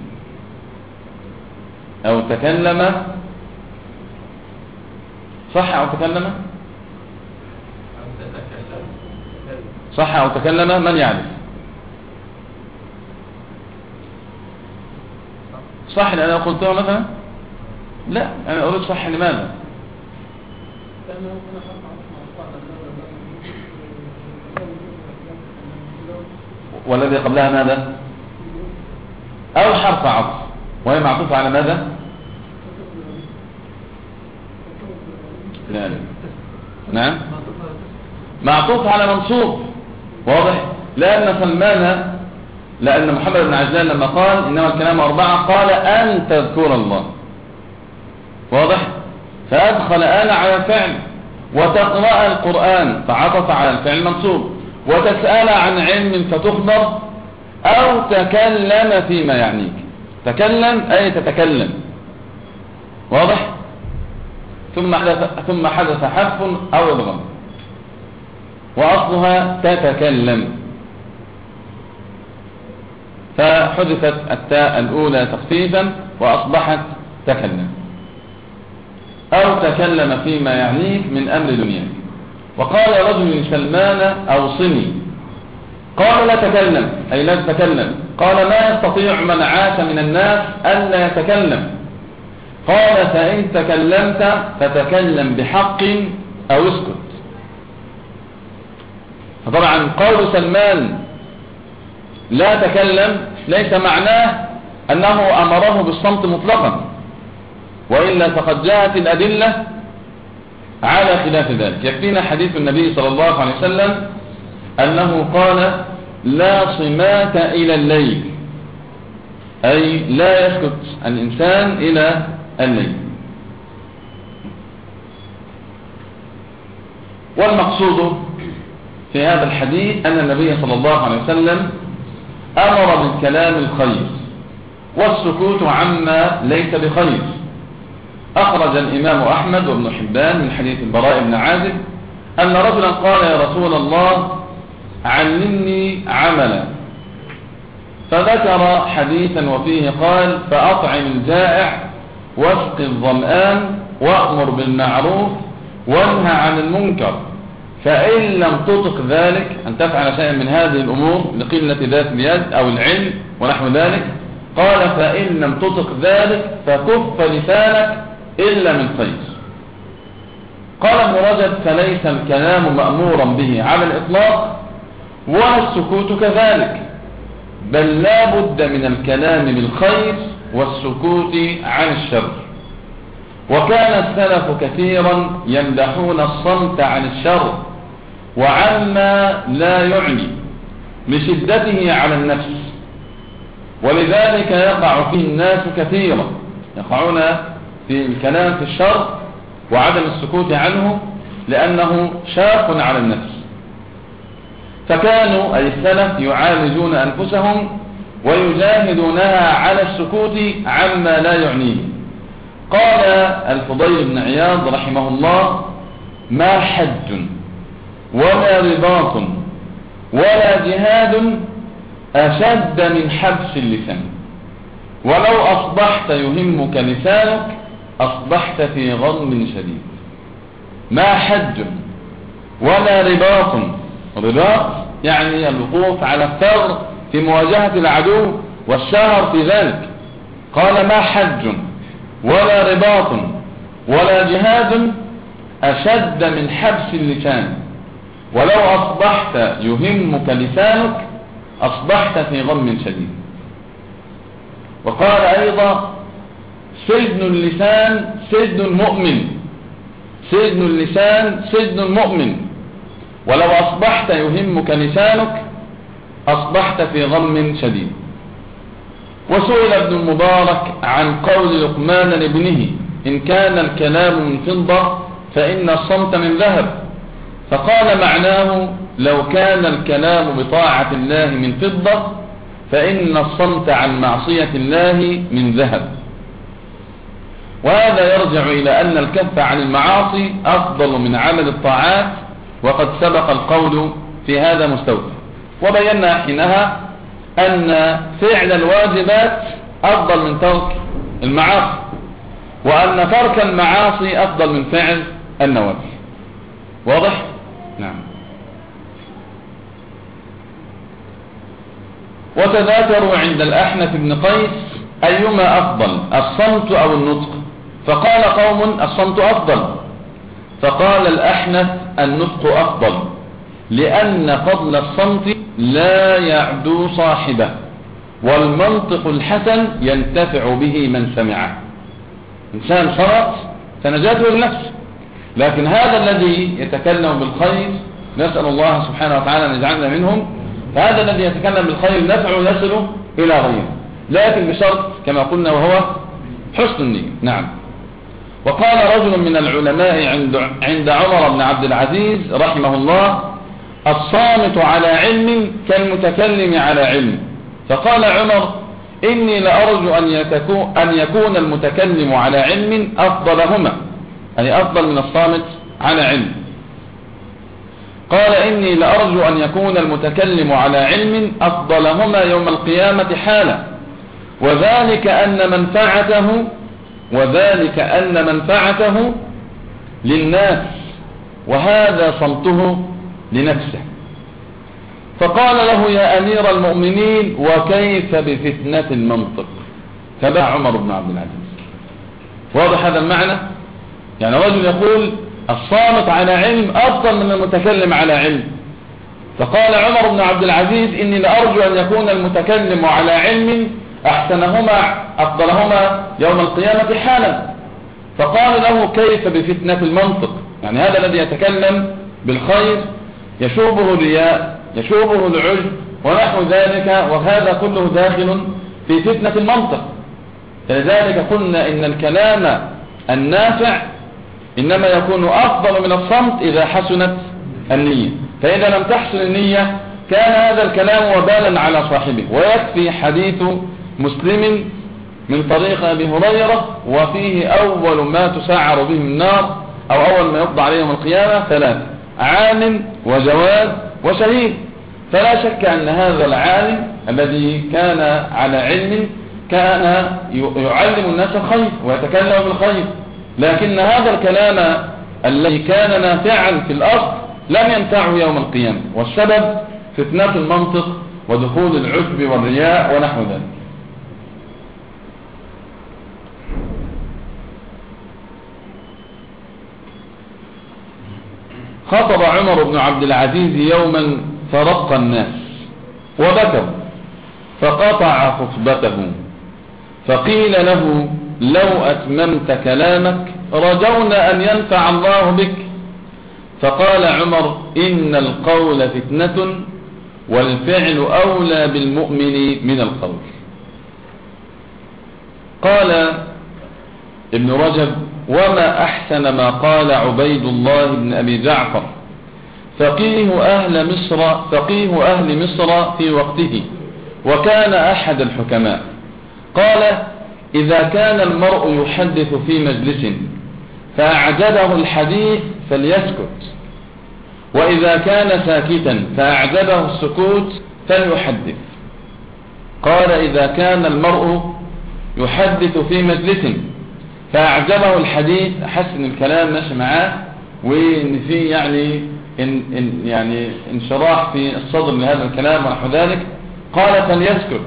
أو تكلم، صح؟ أو تكلم، صح؟ أو تكلم، من يعرف؟ صح لأن أنا قلتها مثلا؟ لا، أنا أريد صح لماذا؟ والذي قبلها ماذا؟ أو حرف عطف، وهي معطوفة على ماذا؟ لا لا. نعم، معطوف على منصوب، واضح؟ لأن محمد بن عجلان لما قال إنما الكلام 4 قال: أن تذكر الله، واضح؟ فأدخل آل على الفعل، وتقرأ القرآن فعطف على الفعل المنصوب، وتسأل عن علم فتخبر، أو تكلم فيما يعنيك. تكلم أي تتكلم، واضح؟ ثم حدث حذف أو إدغام، وأصلها تتكلم، فحذفت التاء الأولى تخفيفا وأصبحت تكلم. أو تكلم فيما يعنيك من أمر دنياك. وقال رجل لسلمان: أوصني. قال: لا تكلم، أي لا تتكلم. قال: ما يستطيع من عاش من الناس ألا يتكلم. قال: فإن تكلمت فتكلم بحق أو اسكت. فطبعا قول سلمان لا تكلم ليس معناه أنه أمره بالصمت مطلقا، وإلا فقد جاءت الأدلة على خلاف ذلك. يكفينا حديث النبي صلى الله عليه وسلم أنه قال: لا صمات إلى الليل، أي لا يسكت الإنسان إلى الليل. والمقصود في هذا الحديث أن النبي صلى الله عليه وسلم أمر بالكلام الخير والسكوت عما ليس بخير. أخرج الإمام أحمد وابن حبان من حديث البراء بن عازب أن رجلا قال: يا رسول الله علمني عملا، فذكر حديثا وفيه قال: فأطعم الجائع واسق الظمآن وأمر بالمعروف وانهى عن المنكر، فإن لم تطق ذلك، أن تفعل شيئا من هذه الأمور لقلة ذات اليد أو العلم ونحو ذلك، قال: فإن لم تطق ذلك فكف لسانك إلا من خير. قال ابن رجب: فليس الكلام مأمورا به على الإطلاق ولا السكوت كذلك، بل لا بد من الكلام بالخير والسكوت عن الشر. وكان السلف كثيرا يمدحون الصمت عن الشر وعما لا يعني لشدته على النفس، ولذلك يقع فيه الناس كثيرا، يقعون في الكلام في الشر وعدم السكوت عنه لأنه شاق على النفس. فكانوا أي السلف يعالجون أنفسهم ويجاهدونها على السكوت عما لا يعنيه. قال الفضيل بن عياض رحمه الله: ما حج ولا رباط ولا جهاد أشد من حبس اللسان، ولو أصبحت يهمك لسانك أصبحت في غم شديد. ما حج ولا رباط، رباط يعني الوقوف على الثغر في مواجهة العدو والشهر في ذلك. قال: ما حج ولا رباط ولا جهاد أشد من حبس اللسان، ولو أصبحت يهمك لسانك أصبحت في غم شديد. وقال أيضا: سجن اللسان سجن المؤمن، سجن اللسان سجن المؤمن، ولو أصبحت يهمك لسانك أصبحت في غم شديد. وسئل ابن المبارك عن قول لقمان لابنه: إن كان الكلام من فضة فإن الصمت من ذهب، فقال معناه: لو كان الكلام بطاعة الله من فضة فإن الصمت عن معصية الله من ذهب. وهذا يرجع إلى أن الكف عن المعاصي أفضل من عمل الطاعات، وقد سبق القول في هذا مستوفى. وبينا حينها أن فعل الواجبات أفضل من ترك المعاصي، وأن ترك المعاصي أفضل من فعل النوافل. واضح؟ نعم. وتذاكروا عند الأحنف بن قيس أيما أفضل، الصمت أو النطق؟ فقال قوم: الصمت أفضل. فقال الأحنف: النطق أفضل، لأن فضل الصمت لا يعدو صاحبه، والمنطق الحسن ينتفع به من سمعه. إنسان صمت فنجاته لنفسه، لكن هذا الذي يتكلم بالخير نسأل الله سبحانه وتعالى أن يجعلنا منهم، فهذا الذي يتكلم بالخير نفعه يصل إلى غيره، لكن بشرط كما قلنا وهو حسن النية. نعم. وقال رجل من العلماء عند عمر بن عبد العزيز رحمه الله: الصامت على علم كالمتكلم على علم. فقال عمر: إني لأرجو أن يكون المتكلم على علم أفضلهما، أي أفضل من الصامت على علم. قال: إني لأرجو أن يكون المتكلم على علم أفضلهما يوم القيامة حالا، وذلك أن منفعته للناس، وهذا صمته لنفسه. فقال له: يا أمير المؤمنين، وكيف بفتنة المنطق؟ تبع عمر بن عبد العزيز. واضح هذا المعنى؟ يعني رجل يقول الصامت على علم أفضل من المتكلم على علم. فقال عمر بن عبد العزيز: إني لأرجو أن يكون المتكلم على علم أفضلهما يوم القيامة حالا. فقال له: كيف بفتنة المنطق؟ يعني هذا الذي يتكلم بالخير يشوبه الرياء، يشوبه العجب ونحو ذلك، وهذا كله داخل في فتنة المنطق. فلذلك قلنا إن الكلام النافع إنما يكون أفضل من الصمت إذا حسنت النية، فإذا لم تحسن النية كان هذا الكلام وبالا على صاحبه. ويكفي حديث مسلم من طريق أبي هريرة وفيه: أول ما تسعر به النار أو أول ما يقضى عليهم القيامة 3: عالم وجواد وشهيد. فلا شك أن هذا العالم الذي كان على علم كان يعلم الناس الخير ويتكلم بالخير، لكن هذا الكلام الذي كان نافعا في الأصل لم ينفعه يوم القيامة، والسبب فتنة المنطق ودخول العجب والرياء ونحو ذلك. خطب عمر بن عبد العزيز يوما فرق الناس وبكوا، فقطع خطبته، فقيل له: لو أتممت كلامك رجونا أن ينفع الله بك. فقال عمر إن القول فتنة والفعل أولى بالمؤمن من القول. قال ابن رجب وما أحسن ما قال عبيد الله بن أبي جعفر فقيه أهل مصر في وقته وكان أحد الحكماء. قال إذا كان المرء يحدث في مجلس فأعجبه الحديث فليسكت، وإذا كان ساكتا فأعجبه السكوت فليحدث. قال إذا كان المرء يحدث في مجلس فأعجبه الحديث، حسن الكلام ماشي معاه وإن فيه يعني انشراح في الصدر لهذا الكلام ونحو ذلك، قال فليسكت.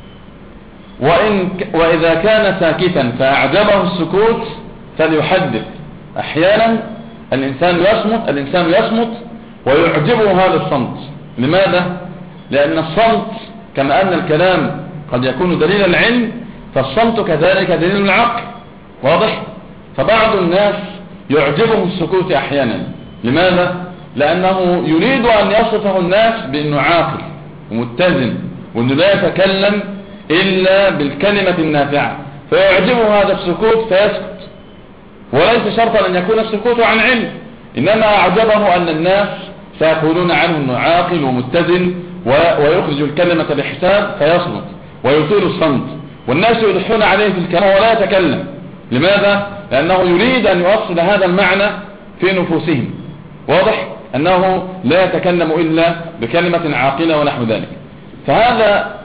وإذا كان ساكتا فأعجبه السكوت فليحدث. أحيانا الإنسان يصمت ويعجبه هذا الصمت. لماذا؟ لأن الصمت كما أن الكلام قد يكون دليل العلم فالصمت كذلك دليل العقل. واضح؟ فبعض الناس يعجبه السكوت أحيانا. لماذا؟ لأنه يريد أن يصفه الناس بأنه عاقل ومتزن وأنه لا يتكلم إلا بالكلمة النافعة، فيعجبه هذا السكوت فيسكت. وليس شرطا أن يكون السكوت عن علم، إنما أعجبه أن الناس سيقولون عنه أنه عاقل ومتزن ويخرج الكلمة بحساب فيصمت ويطيل الصمت، والناس يلحون عليه في الكلام ولا يتكلم. لماذا؟ لأنه يريد أن يوصل هذا المعنى في نفوسهم. واضح؟ أنه لا يتكلم إلا بكلمة عاقلة ونحو ذلك. فهذا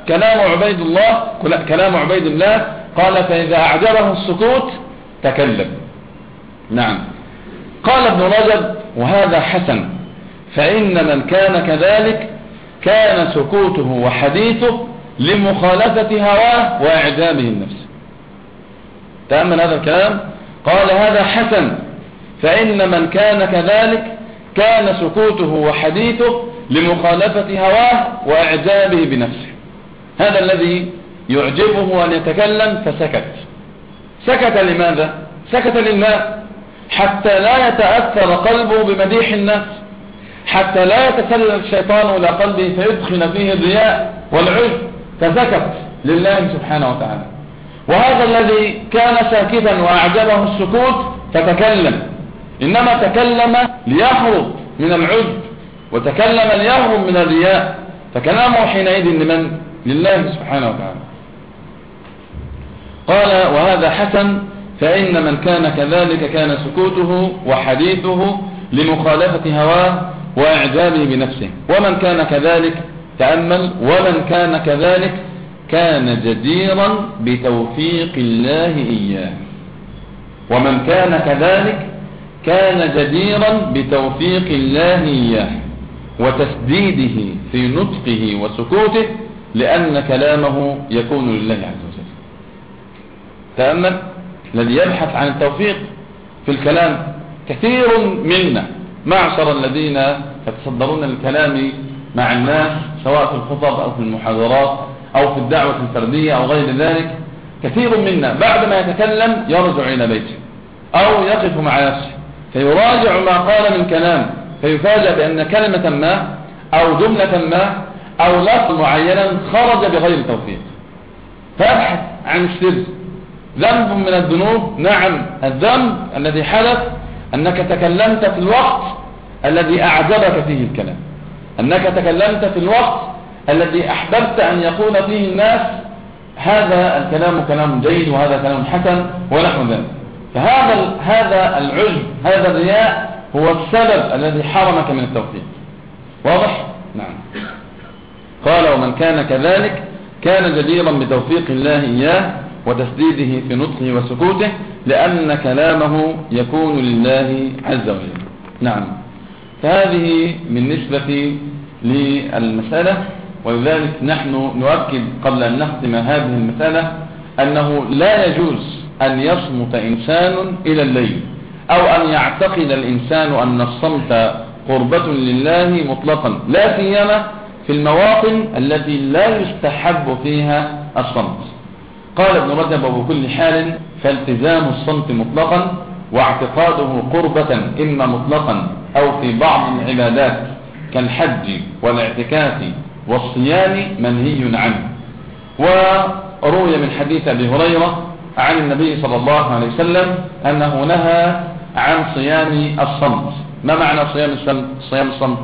كلام عبيد الله. قال فإذا أعجبه السكوت تكلم. نعم. قال ابن رجب وهذا حسن، فإن من كان كذلك كان سكوته وحديثه لمخالفة هواه وإعجابه النفس. تأمل هذا الكلام. قال هذا حسن، فإن من كان كذلك كان سكوته وحديثه لمخالفة هواه وإعجابه بنفسه. هذا الذي يعجبه أن يتكلم فسكت. سكت لماذا؟ سكت لله، حتى لا يتأثر قلبه بمديح الناس، حتى لا يتسلل الشيطان إلى قلبه فيدخل فيه الرياء والعجب، فسكت لله سبحانه وتعالى. وهذا الذي كان ساكتا وأعجبه السكوت فتكلم، إنما تكلم ليهرب من العجب وتكلم ليهرب من الرياء، فكلامه حينئذ لمن؟ لله سبحانه وتعالى. قال وهذا حسن، فإن من كان كذلك كان سكوته وحديثه لمخالفة هواه وإعجابه بنفسه. ومن كان كذلك، تأمل، ومن كان كذلك كان جديرا بتوفيق الله إياه. ومن كان كذلك كان جديرا بتوفيق الله إياه وتسديده في نطقه وسكوته، لأن كلامه يكون لله عز وجل. تأمل الذي يبحث عن التوفيق في الكلام. كثير منا معشر الذين يتصدرون الكلام مع الناس سواء في الخطب أو في المحاضرات أو في الدعوة الفردية أو غير ذلك، كثير منا بعد ما يتكلم يرجع إلى بيته أو يقف مع نفسه فيراجع ما قال من كلام، فيفاجأ بأن كلمة ما أو جملة ما أو لفظ معينا خرج بغير توفيق، فابحث عن السر. ذنب من الذنوب، نعم، الذنب الذي حدث أنك تكلمت في الوقت الذي أعجبك فيه الكلام، أنك تكلمت في الوقت الذي أحببت أن يقول فيه الناس هذا الكلام كلام جيد وهذا كلام حسن ونحو ذلك. فهذا العجب، هذا الرياء هو السبب الذي حرمك من التوفيق. واضح؟ نعم. قال ومن كان كذلك كان جديرا بتوفيق الله إياه وتسديده في نطقه وسكوته، لأن كلامه يكون لله عز وجل. نعم. فهذه بالنسبة للمسألة، ولذلك نحن نؤكد قبل أن نختم هذه المسألة أنه لا يجوز أن يصمت إنسان إلى الليل، أو أن يعتقد الإنسان أن الصمت قربة لله مطلقا، لا سيما في المواطن التي لا يستحب فيها الصمت. قال ابن رجب: وبكل حال فالتزام الصمت مطلقا واعتقاده قربة إما مطلقا أو في بعض العبادات كالحج والاعتكاف والصيام منهي عنه. وروي من حديث أبي هريرة عن النبي صلى الله عليه وسلم أنه نهى عن صيام الصمت. ما معنى صيام الصمت؟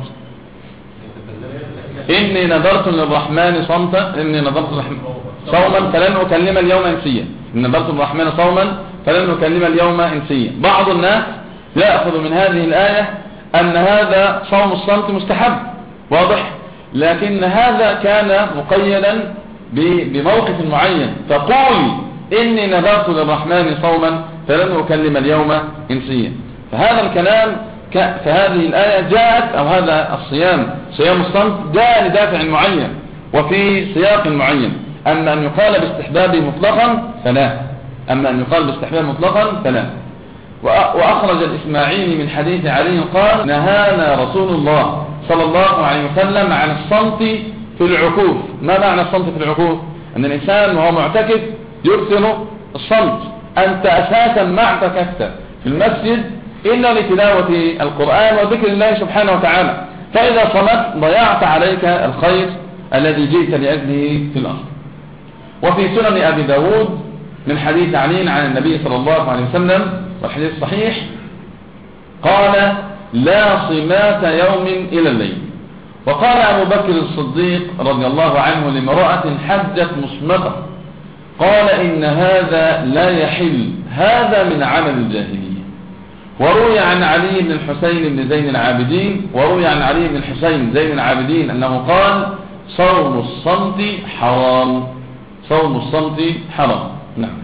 إني نذرت للرحمن صمتا، إني نذرت صوما فلن أكلم اليوم إنسيا، إني نذرت للرحمن صوما فلن أكلم اليوم إنسيا. بعض الناس يأخذ من هذه الآية أن هذا صوم الصمت مستحب، واضح، لكن هذا كان مقيدا بموقف معين، فقولي إني نذرت للرحمن صوما فلن أكلم اليوم إنسيا. فهذا الكلام فهذه الآية جاءت، أو هذا الصيام صيام الصمت جاء لدافع معين وفي سياق معين. أما أن يقال باستحبابه مطلقا فلا، أما أن يقال باستحبابه مطلقا فلا. وأخرج الإسماعيلي من حديث علي قال: نهانا رسول الله صلى الله عليه وسلم عن الصمت في العكوف. ما معنى الصمت في العكوف؟ أن الإنسان وهو معتكف يكثر الصمت. أنت أساسا ما اعتكفت في المسجد إلا لتلاوة القرآن وذكر الله سبحانه وتعالى، فإذا صمت ضيعت عليك الخير الذي جئت لأجله في الأرض. وفي سنن أبي داود من حديث علي عن النبي صلى الله عليه وسلم والحديث صحيح قال: لا صمات يوم إلى الليل. وقال أبو بكر الصديق رضي الله عنه لامرأة حجت مصمتة قال: إن هذا لا يحل، هذا من عمل الجاهلية. وروي عن علي بن الحسين بن زين العابدين زين العابدين أنه قال: صوم الصمت حرام، صوم الصمت حرام. نعم.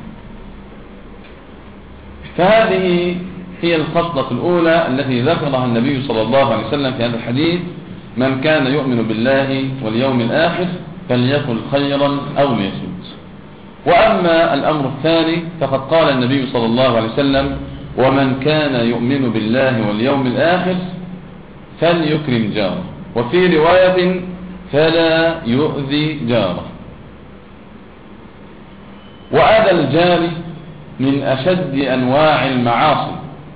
فهذه هي الخصلة الأولى التي ذكرها النبي صلى الله عليه وسلم في هذا الحديث: من كان يؤمن بالله واليوم الآخر فليقل خيرا أو ليصمت. وأما الأمر الثاني فقد قال النبي صلى الله عليه وسلم: ومن كان يؤمن بالله واليوم الآخر فليكرم جاره، وفي رواية فلا يؤذي جاره. وأذى الجار من أشد أنواع المعاصي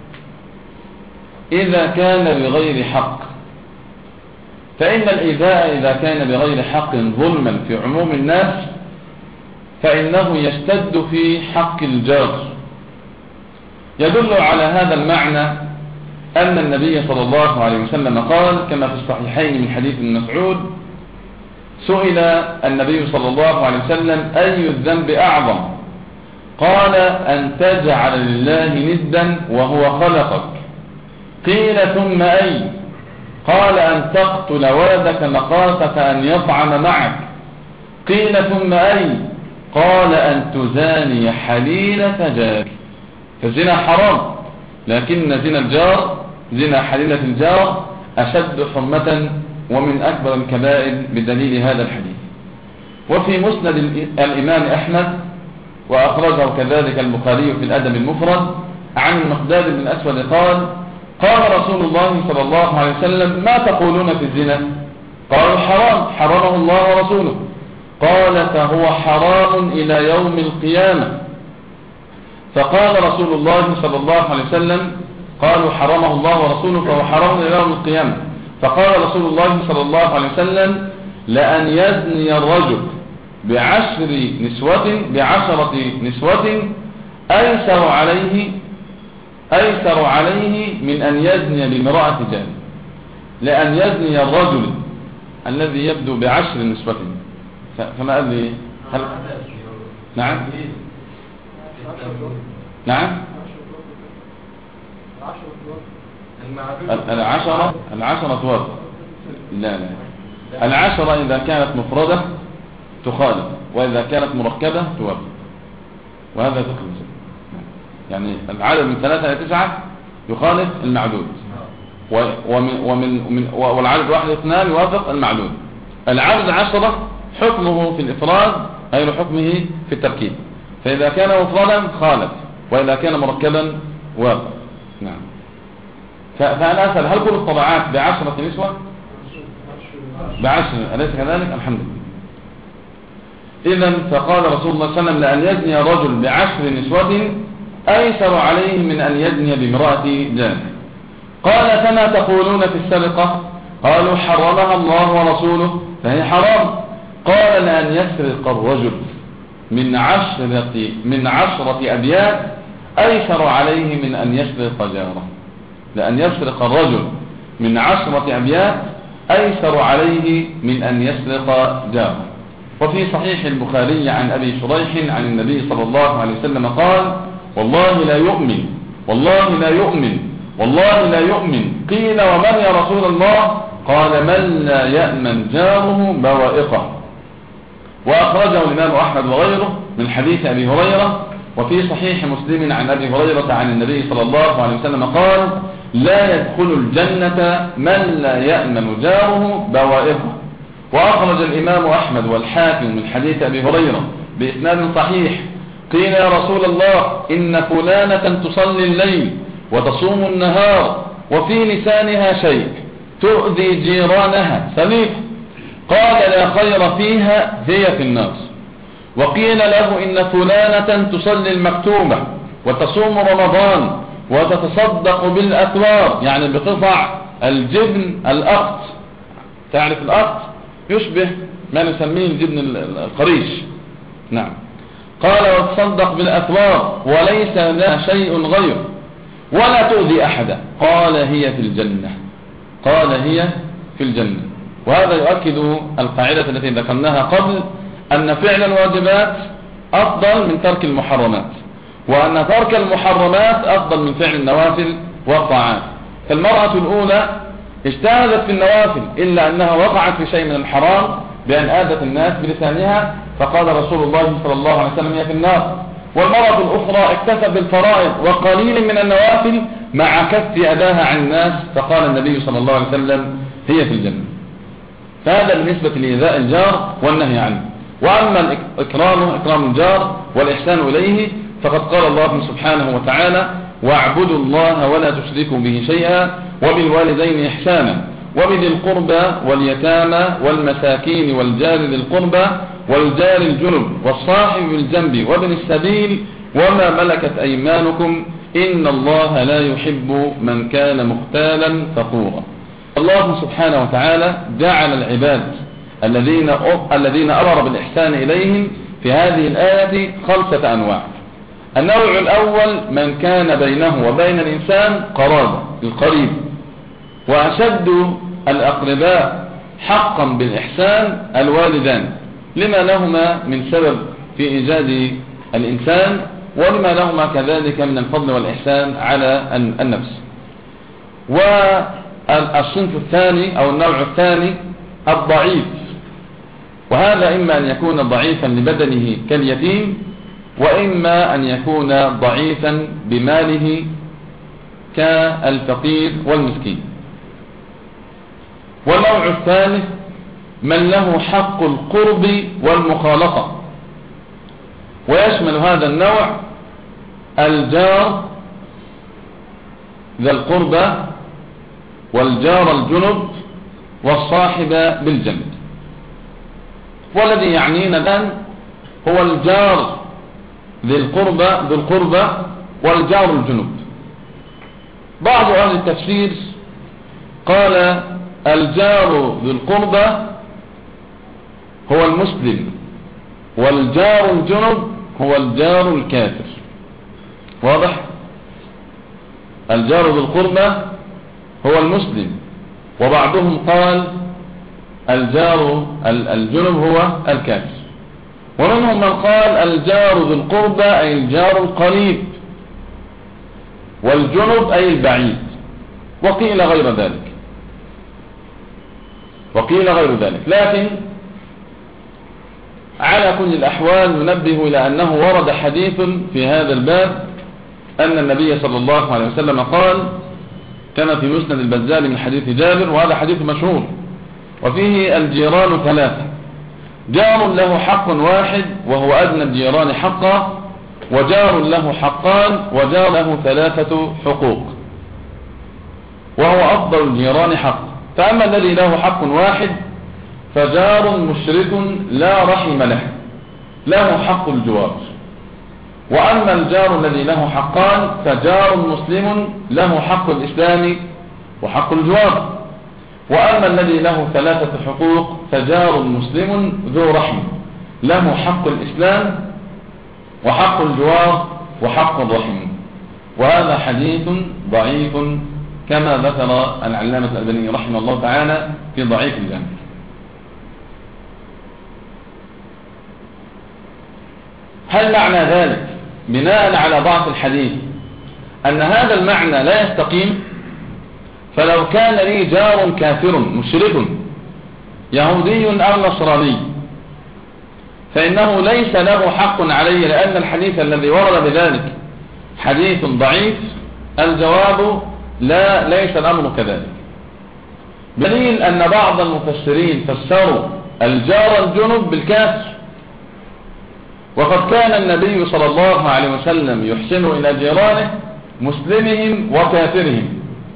إذا كان بغير حق، فإن الإيذاء إذا كان بغير حق ظلما في عموم الناس فإنه يشتد في حق الجار. يدل على هذا المعنى أن النبي صلى الله عليه وسلم قال كما في الصحيحين من حديث ابن مسعود: سئل النبي صلى الله عليه وسلم: أي الذنب أعظم؟ قال: أن تجعل لله ندا وهو خلقك. قيل: ثم أي؟ قال: أن تقتل ولدك مخافة أن يطعم معك. قيل: ثم أي؟ قال: أن تزاني حليلة جارك. فالزنا حرام، لكن زنا الجار، زنا حليلة الجار أشد حرمة ومن أكبر الكبائر بدليل هذا الحديث. وفي مسند الإمام أحمد وأخرجه كذلك البخاري في الأدب المفرد عن المقداد بن الأسود قال: قال رسول الله صلى الله عليه وسلم: ما تقولون في الزنا؟ قالوا: حرام، حرمه الله ورسوله. قال: فهو حرام إلى يوم القيامة. فقال رسول الله صلى الله عليه وسلم: قالوا: حرمه الله ورسوله فهو حرام إلى يوم القيامة. فقال رسول الله صلى الله عليه وسلم: لأن يزني الرجل بعشرة نسوة أيسر عليه من أن يزني بامرأة جار. لأن يزني الرجل الذي يبدو بعشر نسوة. فما قال لي نعم نعم العشرة توافق. لا العشرة إذا كانت مفردة تخالف، وإذا كانت مركبة توافق، وهذا فقه. يعني العدد من 3 إلى 9 يخالف المعدود، والعدد 1 إلى 2 يوافق المعدود. العدد 10 حكمه في الإفراد غير حكمه في التركيب، فإذا كان مفردا خالف، وإذا كان مركبا وافق. نعم. فأنا أسأل: هل كل الطبعات ب10 نسوة؟ ب10 أليس كذلك؟ الحمد لله. إذن فقال رسول الله صلى الله عليه وسلم لأن يزني رجل ب10 نسوة أيسر عليه من أن يزني بامرأة جان. قال فما تقولون في السرقة؟ قالوا حرمها الله ورسوله فهي حرام. قال لأن يسرق الرجل من 10 أبيات أيسر عليه من أن يسرق جاره. لأن يسرق الرجل من 10 أبيات أيسر عليه من أن يسرق جاره. وفي صحيح البخاري عن أبي شريح عن النبي صلى الله عليه وسلم قال والله لا يؤمن والله لا يؤمن والله لا يؤمن. قيل ومن يا رسول الله؟ قال من لا يأمن جاره بوائقه. وأخرجه الإمام أحمد وغيره من حديث أبي هريرة. وفي صحيح مسلم عن أبي هريرة عن النبي صلى الله عليه وسلم قال لا يدخل الجنة من لا يأمن جاره بوائقه. وأخرج الإمام أحمد والحاكم من حديث أبي هريرة بإسناد صحيح قيل يا رسول الله إن فلانة تصلي الليل وتصوم النهار وفي لسانها شيء تؤذي جيرانها سليف. قال لا خير فيها هي في النار. وقيل له إن فلانة تصلي المكتوبة وتصوم رمضان وتتصدق بالأثوار يعني بقطع الجبن الأقط. تعرف الأقط يشبه ما نسميه الجبن القريش. نعم. قال وتصدق بالأثوار وليس لها شيء غير ولا تؤذي أحدا. قال هي في الجنة. قال هي في الجنة. وهذا يؤكد القاعدة التي ذكرناها قبل أن فعل الواجبات أفضل من ترك المحرمات وأن ترك المحرمات أفضل من فعل النوافل والطاعات. فالمرأة الأولى اجتهدت في النوافل إلا أنها وقعت في شيء من الحرام بأن آذت الناس بلسانها فقال رسول الله صلى الله عليه وسلم هي في النار. والمرأة الأخرى اكتفت بالفرائض وقليل من النوافل مع كف أداها عن الناس فقال النبي صلى الله عليه وسلم هي في الجنة. فهذا بالنسبة لإيذاء الجار والنهي عنه. وأما إكرام الجار والإحسان إليه فقد قال الله سبحانه وتعالى واعبدوا الله ولا تشركوا به شيئا وبالوالدين إحسانا وبذي القربى واليتامى والمساكين والجار ذي القربى والجار الجنب والصاحب بالجنب وابن السبيل وما ملكت أيمانكم إن الله لا يحب من كان مختالا فخورا. الله سبحانه وتعالى جعل العباد الذين أمر بالإحسان إليهم في هذه الآية 5 أنواع. النوع الأول من كان بينه وبين الإنسان قرابة القريب. وأشد الأقرباء حقا بالإحسان الوالدان لما لهما من سبب في إيجاد الإنسان ولما لهما كذلك من الفضل والإحسان على النفس. والصنف الثاني أو النوع الثاني الضعيف. وهذا إما أن يكون ضعيفا لبدنه كاليتيم وإما أن يكون ضعيفا بماله كالفقير والمسكين. والنوع الثالث من له حق القرب والمخالطة. ويشمل هذا النوع الجار ذا القربى والجار الجنب والصاحب بالجنب. والذي يعنينا الآن هو الجار ذي القربى والجار الجنب. بعض أهل التفسير قال الجار ذي القربى هو المسلم والجار الجنب هو الجار الكافر. واضح؟ الجار ذي القربى هو المسلم وبعضهم قال الجار الجنب هو الكافر. ومنهم من قال الجار ذي القربى أي الجار القريب والجنب أي البعيد. وقيل غير ذلك لكن على كل الأحوال ننبه إلى أنه ورد حديث في هذا الباب أن النبي صلى الله عليه وسلم قال كما في مسند البزار من حديث جابر وهذا حديث مشهور وفيه الجيران 3 جار له حق واحد وهو أدنى الجيران حقا وجار له حقان وجار له 3 حقوق وهو أفضل الجيران حق. فأما الذي له حق واحد فجار مشرك لا رحم له له حق الجوار، وأما الجار الذي له حقان فجار مسلم له حق الإسلام وحق الجوار، وأما الذي له 3 حقوق فجار مسلم ذو رحم له حق الإسلام وحق الجوار وحق الرحم. وهذا حديث ضعيف كما ذكر العلامة الألباني رحمه الله تعالى في ضعيف الجامع. هل معنى ذلك بناء على ضعف الحديث أن هذا المعنى لا يستقيم؟ فلو كان لي جار كافر مشرك يهودي أو نصراني فإنه ليس له حق علي، لأن الحديث الذي ورد بذلك حديث ضعيف. الجواب لا، ليس الأمر كذلك، دليل أن بعض المفسرين فسروا الجار الجنب بالكافر، وقد كان النبي صلى الله عليه وسلم يحسن إلى جيرانه مسلمهم وكافرهم.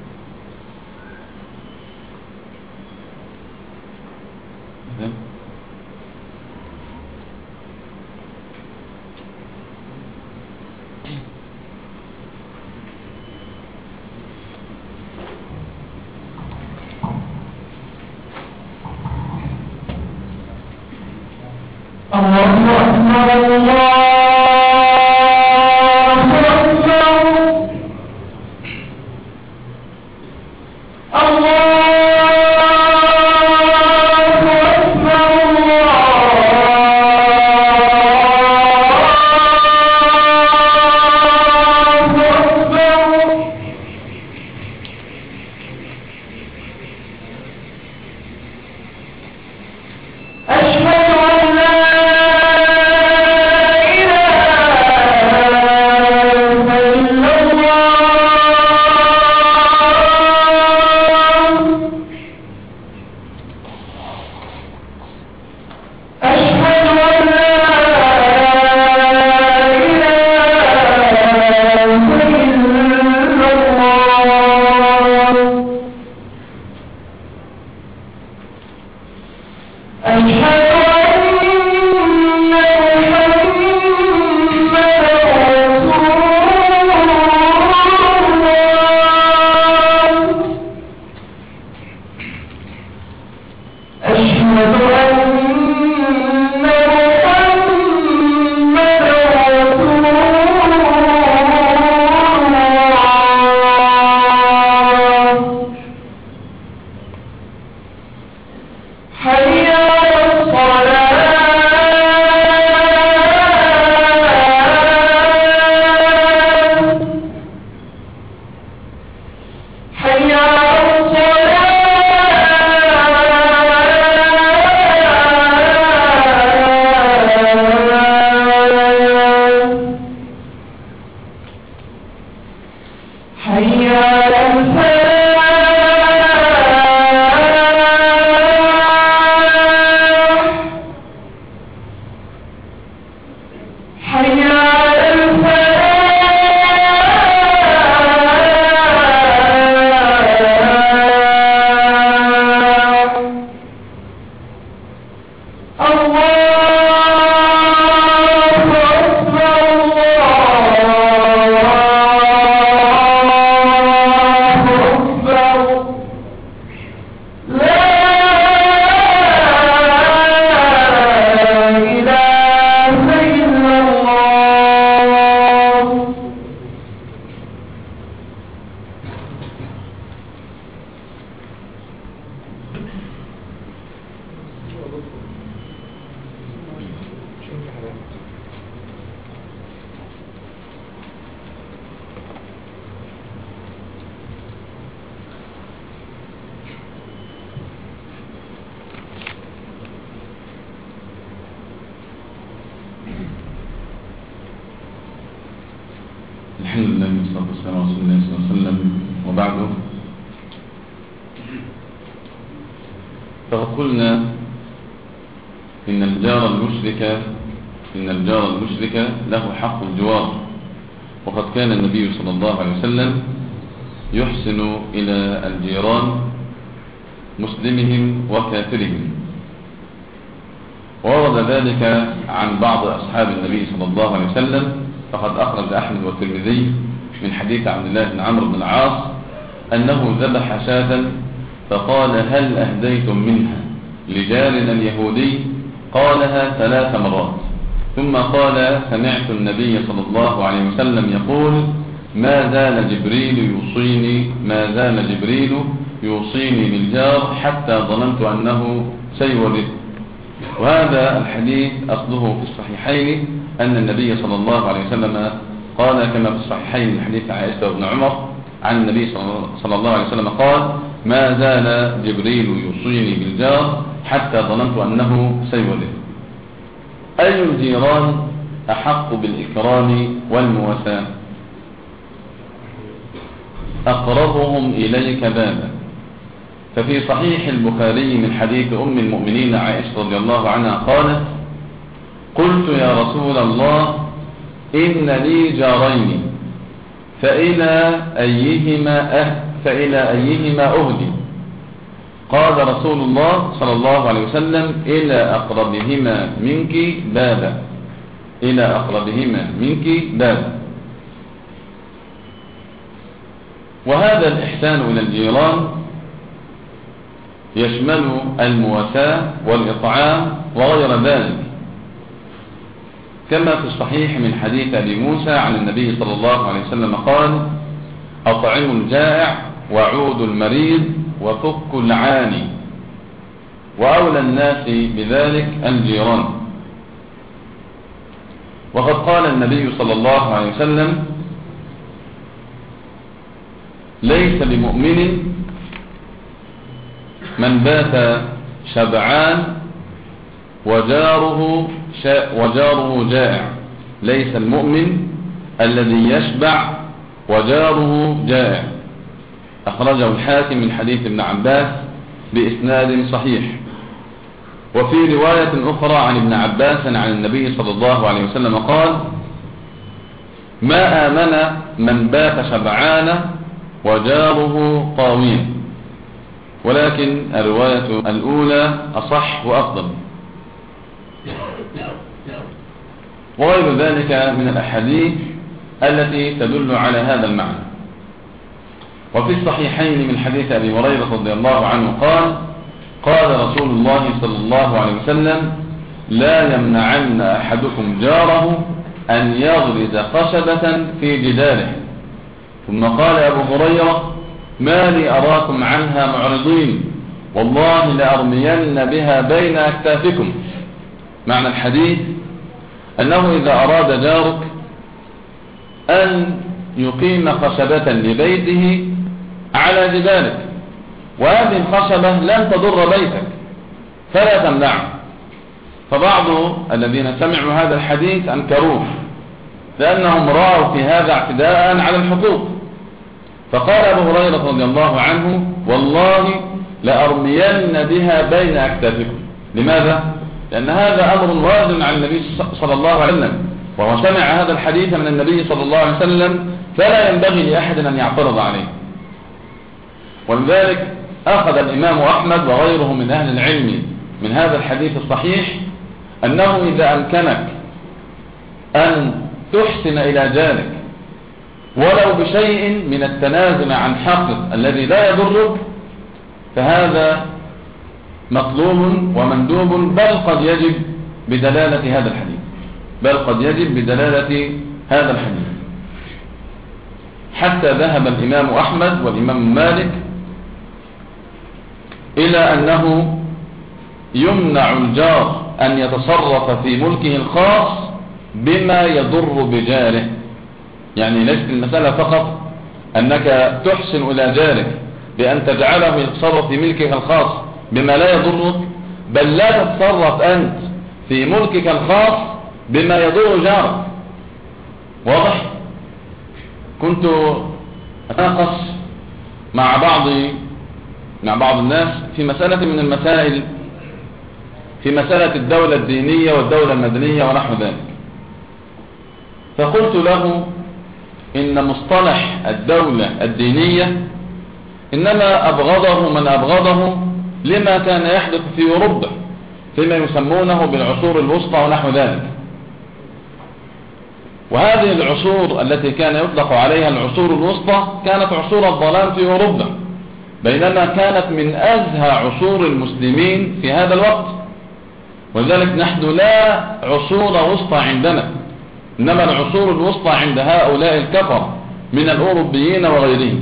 الحمد لله والصلاة والسلام على رسول الله صلى الله عليه وسلم، وبعد. فقلنا إن الجار المشرك له حق الجوار، وقد كان النبي صلى الله عليه وسلم يحسن إلى الجيران مسلمهم وكافرهم، ورد ذلك عن بعض أصحاب النبي صلى الله عليه وسلم، فقد أخرج أحمد والترمذي من حديث عبد الله بن عمرو بن العاص أنه ذبح شاة فقال: هل أهديتم منها لجارنا اليهودي؟ قالها 3 مرات، ثم قال: سمعت النبي صلى الله عليه وسلم يقول: ما زال جبريل يوصيني بالجار حتى ظننت أنه سيورث. وهذا الحديث أصله في الصحيحين أن النبي صلى الله عليه وسلم قال كما في الصحيحين من حديث عائشة وابن عمر عن النبي صلى الله عليه وسلم قال: ما زال جبريل يوصيني بالجار حتى ظننت أنه سيورث. أي الجيران أحق بالإكرام والمواساة؟ أقربهم إليك بابا. ففي صحيح البخاري من حديث أم المؤمنين عائشة رضي الله عنها قالت: قلت يا رسول الله إن لي جارين فإلى أيهما أهدي؟ قال رسول الله صلى الله عليه وسلم: إلى أقربهما منك بابا. وهذا الإحسان إلى الجيران يشمل المواساة والإطعام وغير ذلك، كما في الصحيح من حديث أبي موسى عن النبي صلى الله عليه وسلم قال: أطعموا الجائع وعودوا المريض وفكوا العاني، وأولى الناس بذلك الجيران. وقد قال النبي صلى الله عليه وسلم: ليس بمؤمن من بات شبعان وجاره جائع. ليس المؤمن الذي يشبع وجاره جائع. أخرجه الحاكم من حديث ابن عباس بإسناد صحيح. وفي رواية أخرى عن ابن عباس عن النبي صلى الله عليه وسلم قال: ما آمن من بات شبعان وجاره قاويا. ولكن الرواية الأولى أصح وأفضل. وغير ذلك من الأحاديث التي تدل على هذا المعنى. وفي الصحيحين من حديث أبي هريرة رضي الله عنه قال: قال رسول الله صلى الله عليه وسلم: لا يمنعن أحدكم جاره أن يغرز خشبة في جداره. ثم قال أبو هريرة: ما لي أراكم عنها معرضين، والله لأرمين بها بين أكتافكم. معنى الحديث أنه إذا أراد جارك أن يقيم خشبة لبيته على جدارك، وهذه الخشبة لن تضر بيتك، فلا تمنعه. فبعض الذين سمعوا هذا الحديث أنكروه لأنهم رأوا في هذا اعتداء على الحقوق. فقال أبو هريرة رضي الله عنه: والله لأرمين بها بين أكتافكم. لماذا؟ لأن هذا أمر وارد عن النبي صلى الله عليه وسلم، وهو سمع هذا الحديث من النبي صلى الله عليه وسلم، فلا ينبغي لأحد أن يعترض عليه. ولذلك أخذ الإمام أحمد وغيره من أهل العلم من هذا الحديث الصحيح أنه إذا أمكنك أن تحسن إلى جارك ولو بشيء من التنازل عن حقك الذي لا يضرك، فهذا مطلوب ومندوب، بل قد يجب بدلالة هذا الحديث. حتى ذهب الإمام أحمد والإمام مالك إلى أنه يمنع الجار أن يتصرف في ملكه الخاص بما يضر بجاره. يعني ليست المسألة فقط أنك تحسن إلى جارك بأن تجعله يتصرف في ملكك الخاص بما لا يضرك، بل لا تتصرف أنت في ملكك الخاص بما يضر جارك. واضح؟ كنت أتناقش مع بعض الناس في مسألة من المسائل، في مسألة الدولة الدينية والدولة المدنية ونحو ذلك. فقلت له إن مصطلح الدولة الدينية إنما أبغضه من أبغضه لما كان يحدث في أوروبا، فيما يسمونه بالعصور الوسطى ونحو ذلك. وهذه العصور التي كان يطلق عليها العصور الوسطى كانت عصور الظلام في أوروبا، بينما كانت من أزهى عصور المسلمين في هذا الوقت. ولذلك نحن لا عصور وسطى عندنا، إنما العصور الوسطى عند هؤلاء الكفر من الأوروبيين وغيرهم.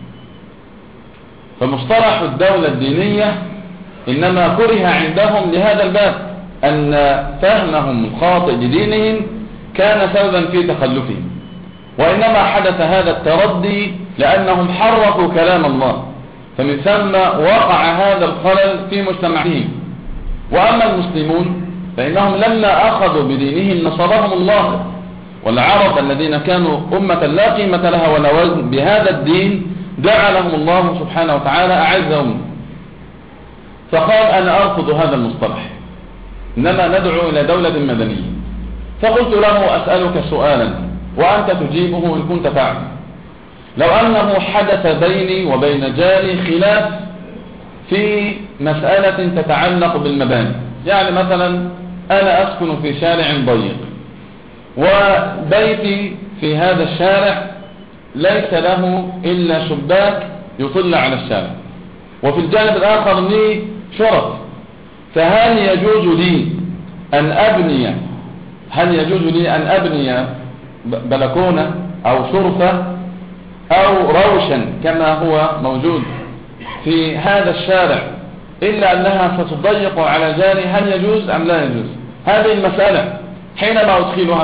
فمصطلح الدولة الدينية إنما كره عندهم لهذا الباب، أن فهمهم الخاطئ لدينهم كان سببا في تخلفهم، وإنما حدث هذا التردي لأنهم حرفوا كلام الله، فمن ثم وقع هذا الخلل في مجتمعهم. وأما المسلمون فإنهم لما أخذوا بدينهم نصرهم الله، والعرب الذين كانوا أمة لا قيمة لها ولا وزن بهذا الدين جعلهم الله سبحانه وتعالى أعزهم. فقال أنا أرفض هذا المصطلح، إنما ندعو إلى دولة مدنية. فقلت له أسألك سؤالا وأنت تجيبه إن كنت تعلم، لو أنه حدث بيني وبين جاري خلاف في مسألة تتعلق بالمباني، يعني مثلا أنا أسكن في شارع ضيق وبيتي في هذا الشارع ليس له إلا شباك يطل على الشارع، وفي الجانب الآخر لي شرف، فهل يجوز لي أن أبني بلكونة أو شرفة أو روشا كما هو موجود في هذا الشارع إلا أنها ستضيق على جاري؟ هل يجوز أم لا يجوز؟ هذه المسألة حينما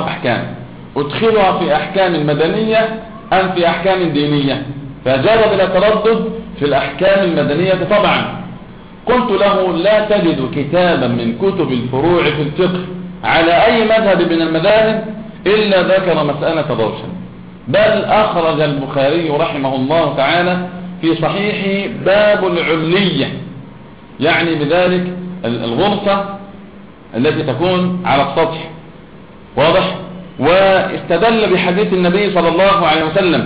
أدخلها في أحكام مدنية أم في أحكام دينية؟ فجرب إلى تردد في الأحكام المدنية طبعا. قلت له لا تجد كتابا من كتب الفروع في الفقه على أي مذهب من المذاهب إلا ذكر مسألة الروشن، بل أخرج البخاري رحمه الله تعالى في صحيحه باب العلية، يعني بذلك الغرفة التي تكون على السطح، واضح؟ واستدل بحديث النبي صلى الله عليه وسلم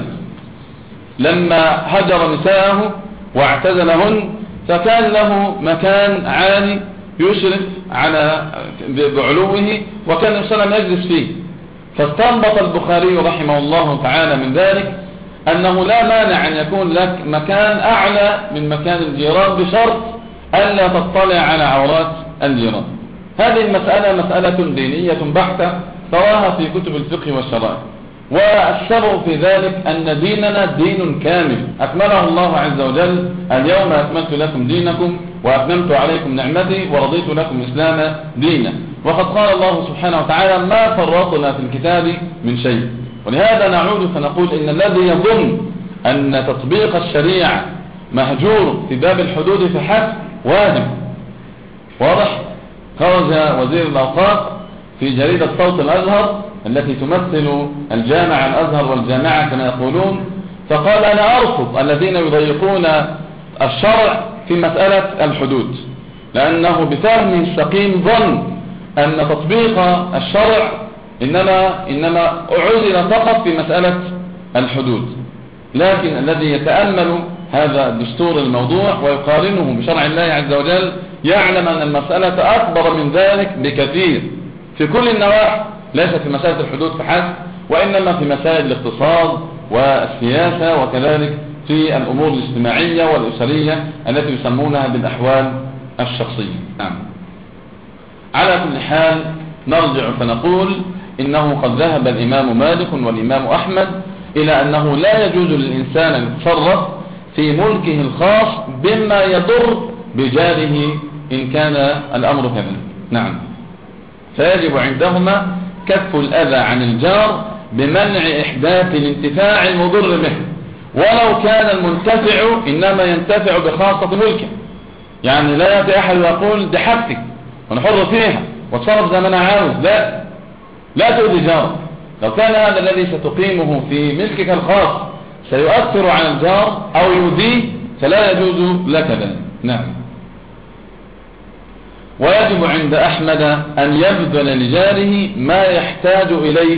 لما هجر نساءه واعتزلهن، فكان له مكان عالي يشرف على بعلوه وكان النبي صلى الله عليه وسلم يجلس فيه. فاستنبط البخاري رحمه الله تعالى من ذلك أنه لا مانع أن يكون لك مكان أعلى من مكان الجيران بشرط ألا تطلع على عورات الجيران. هذه المسألة مسألة دينية بحتة تراها في كتب الفقه والشرائع، والسبب في ذلك أن ديننا دين كامل أكمله الله عز وجل: اليوم أكملت لكم دينكم وأتممت عليكم نعمتي ورضيت لكم الإسلام دينا. وقد قال الله سبحانه وتعالى: ما فرطنا في الكتاب من شيء. ولهذا نعود فنقول إن الذي يظن أن تطبيق الشريعة مهجور في باب الحدود فحسب واجب. واضح؟ خرج وزير الأوقاف في جريدة صوت الأزهر التي تمثل الجامعة الأزهر والجامعة كما يقولون، فقال: أنا أرفض الذين يضيقون الشرع في مسألة الحدود، لأنه بفهمه السقيم ظن أن تطبيق الشرع إنما أعزل فقط في مسألة الحدود. لكن الذي يتأمل هذا الدستور الموضوع ويقارنه بشرع الله عز وجل يعلم أن المسألة أكبر من ذلك بكثير في كل النواحي، ليس في مسألة الحدود فحسب، وإنما في مسائل الاقتصاد والسياسة، وكذلك في الأمور الاجتماعية والأسرية التي يسمونها بالأحوال الشخصية. نعم. على كل حال نرجع فنقول إنه قد ذهب الإمام مالك والإمام أحمد إلى أنه لا يجوز للإنسان أن يتصرف في ملكه الخاص بما يضر بجاره إن كان الأمر كذلك. نعم. فيجب عندهما كف الأذى عن الجار بمنع إحداث الانتفاع المضر به، ولو كان المنتفع إنما ينتفع بخاصة ملكه. يعني لا يأتي أحد ويقول دي حقك ونحر فيها وتصرف زي ما أنا عاوز، لا تؤذي جارك. لو كان هذا الذي ستقيمه في ملكك الخاص سيؤثر على الجار أو يؤذيه فلا يجوز لك ذلك. نعم. ويجب عند أحمد أن يبذل لجاره ما يحتاج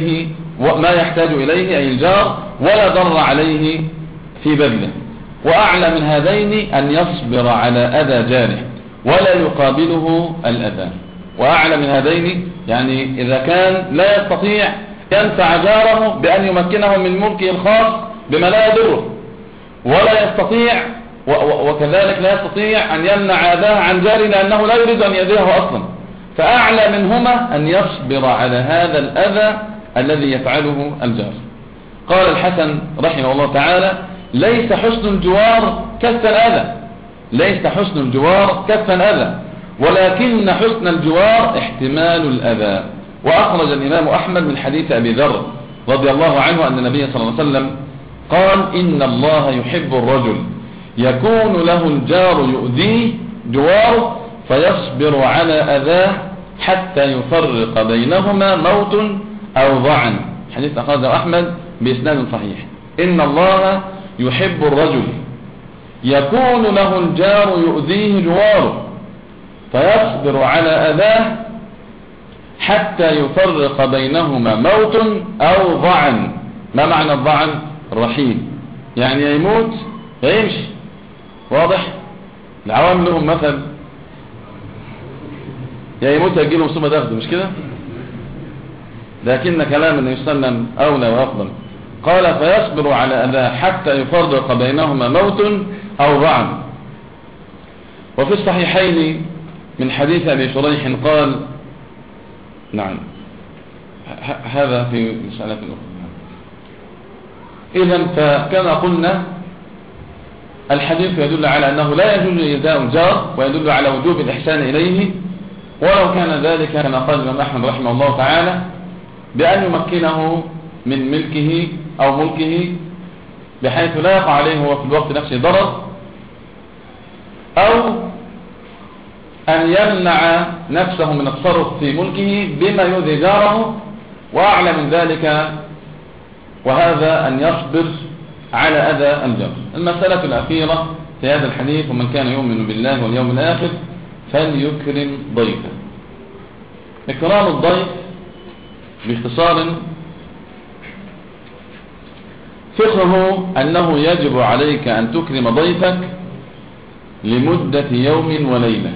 إليه أي الجار ولا ضر عليه في بذله. وأعلى من هذين أن يصبر على أذى جاره ولا يقابله الأذى. وأعلى من هذين، يعني إذا كان لا يستطيع ينفع جاره بأن يمكنه من ملكه الخاص بما لا يضره، ولا يستطيع وكذلك لا يستطيع أن يمنع أذاه عن جاره لأنه لا يريد أن يأذيه أصلا، فأعلى منهما أن يصبر على هذا الأذى الذي يفعله الجار. قال الحسن رحمه الله تعالى: ليس حسن الجوار كف الأذى، ليس حسن الجوار كف الأذى، ولكن حسن الجوار احتمال الأذى. وأخرج الإمام أحمد من حديث أبي ذر رضي الله عنه أن النبي صلى الله عليه وسلم قال: إن الله يحب الرجل يكون له الجار يؤذيه جواره فيصبر على أذاه حتى يفرق بينهما موت أو ضعن. حديث أخرجه أحمد بإسناد صحيح. إن الله يحب الرجل يكون له الجار يؤذيه جواره فيصبر على أذاه حتى يفرق بينهما موت أو ضعن. ما معنى الضعن؟ الرحيل، يعني يموت يمشي. واضح؟ العوام لهم مثل: يا يموت يجيله مصيبة تاخده، مش كده؟ لكن كلام النبي صلى الله عليه وسلم أولى وأفضل. قال: فيصبر على أذاه حتى يفرق بينهما موت أو ضعن. وفي الصحيحين من حديث أبي شريح قال: نعم، هذا في مسألة أخرى. إذن فكما قلنا الحديث يدل على أنه لا يجوز إيذاء الجار، ويدل على وجوب الإحسان إليه، ولو كان ذلك كما قال الإمام أحمد رحمه الله تعالى بأن يمكنه من ملكه أو ملكه بحيث لا يقع عليه هو في الوقت نفسه ضرر، أو أن يمنع نفسه من التصرف في ملكه بما يؤذي جاره، وأعلى من ذلك وهذا أن يصبر على أذى الجار. المسألة الأخيرة في هذا الحديث: ومن كان يؤمن بالله واليوم الآخر فليكرم ضيفه. إكرام الضيف باختصار فقهه أنه يجب عليك أن تكرم ضيفك لمدة يوم وليلة،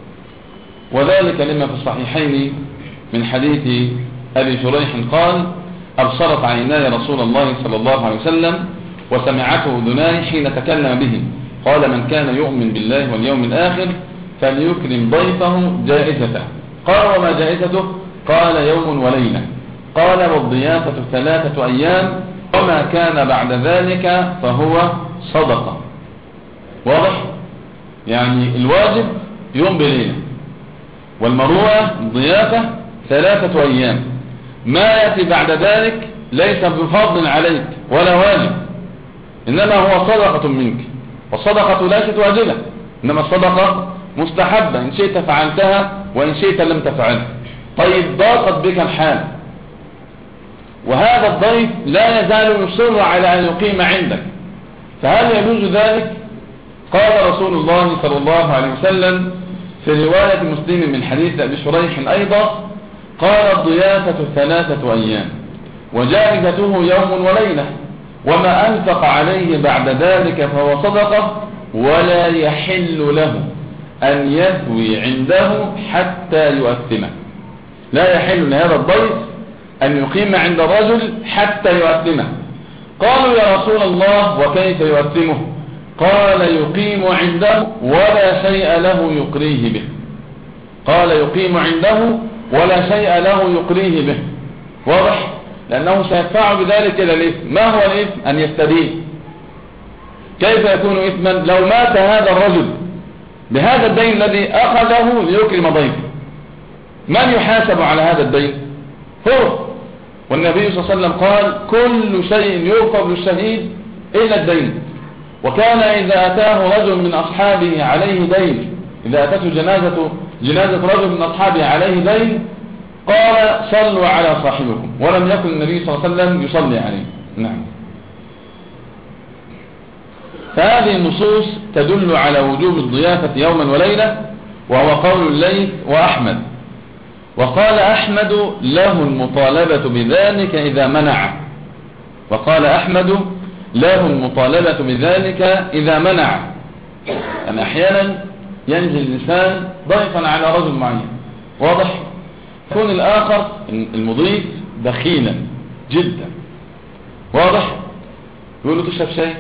وذلك لما في الصحيحين من حديث أبي شريح قال: أبصرت عيناي رسول الله صلى الله عليه وسلم وسمعته أذناي حين تكلم به. قال: من كان يؤمن بالله واليوم الآخر فليكرم ضيفه جائزته. قال: وما جائزته؟ قال: يوم وليلة. قال: والضيافة 3 أيام، وما كان بعد ذلك فهو صدقة. واضح؟ يعني الواجب يوم بليلة، والمروءة الضيافة 3 أيام. ما يأتي بعد ذلك ليس بفضل عليك ولا واجب، إنما هو صدقة منك، والصدقة ليست واجبة، إنما الصدقة مستحبة، إن شئت فعلتها وإن شئت لم تفعلها. طيب، ضاقت بك الحال وهذا الضيف لا يزال يصر على أن يقيم عندك، فهل يجوز ذلك؟ قال رسول الله صلى الله عليه وسلم في رواية مسلم من حديث أبي شريح أيضا: قال: الضيافة 3 أيام، وجائزته يوم وليلة، وما أنفق عليه بعد ذلك فهو صدقة، ولا يحل له أن يثوي عنده حتى يؤثمه. لا يحل لهذا الضيف أن يقيم عند الرجل حتى يؤثمه. قالوا: يا رسول الله وكيف يؤثمه؟ قال: يقيم عنده ولا شيء له يقريه به. قال: يقيم عنده ولا شيء له يقريه به. واضح؟ لأنه سيدفع بذلك إلى الإثم. ما هو الإثم؟ أن يستدين. كيف يكون إثما؟ لو مات هذا الرجل بهذا الدين الذي أخذه ليكرم ضيفه، من يحاسب على هذا الدين؟ هو. والنبي صلى الله عليه وسلم قال: كل شيء يغفر للشهيد إلا الدين. وكان إذا أتاه رجل من أصحابه عليه دين، إذا أتته جنازة رجل من أصحابه عليه دين، قال: صلوا على صاحبكم، ولم يكن النبي صلى الله عليه وسلم يصلي عليه. نعم. فهذه النصوص تدل على وجوب الضيافة يوما وليلة، وهو قول الليث وأحمد. وقال أحمد: له المطالبة بذلك إذا منع. وقال أحمد: له المطالبة بذلك إذا منع. يعني أحيانا ينزل الإنسان ضيفا على رجل معين، واضح؟ يكون الآخر المضيف بخيلا جدا، واضح؟ يقول له تشرب شاي؟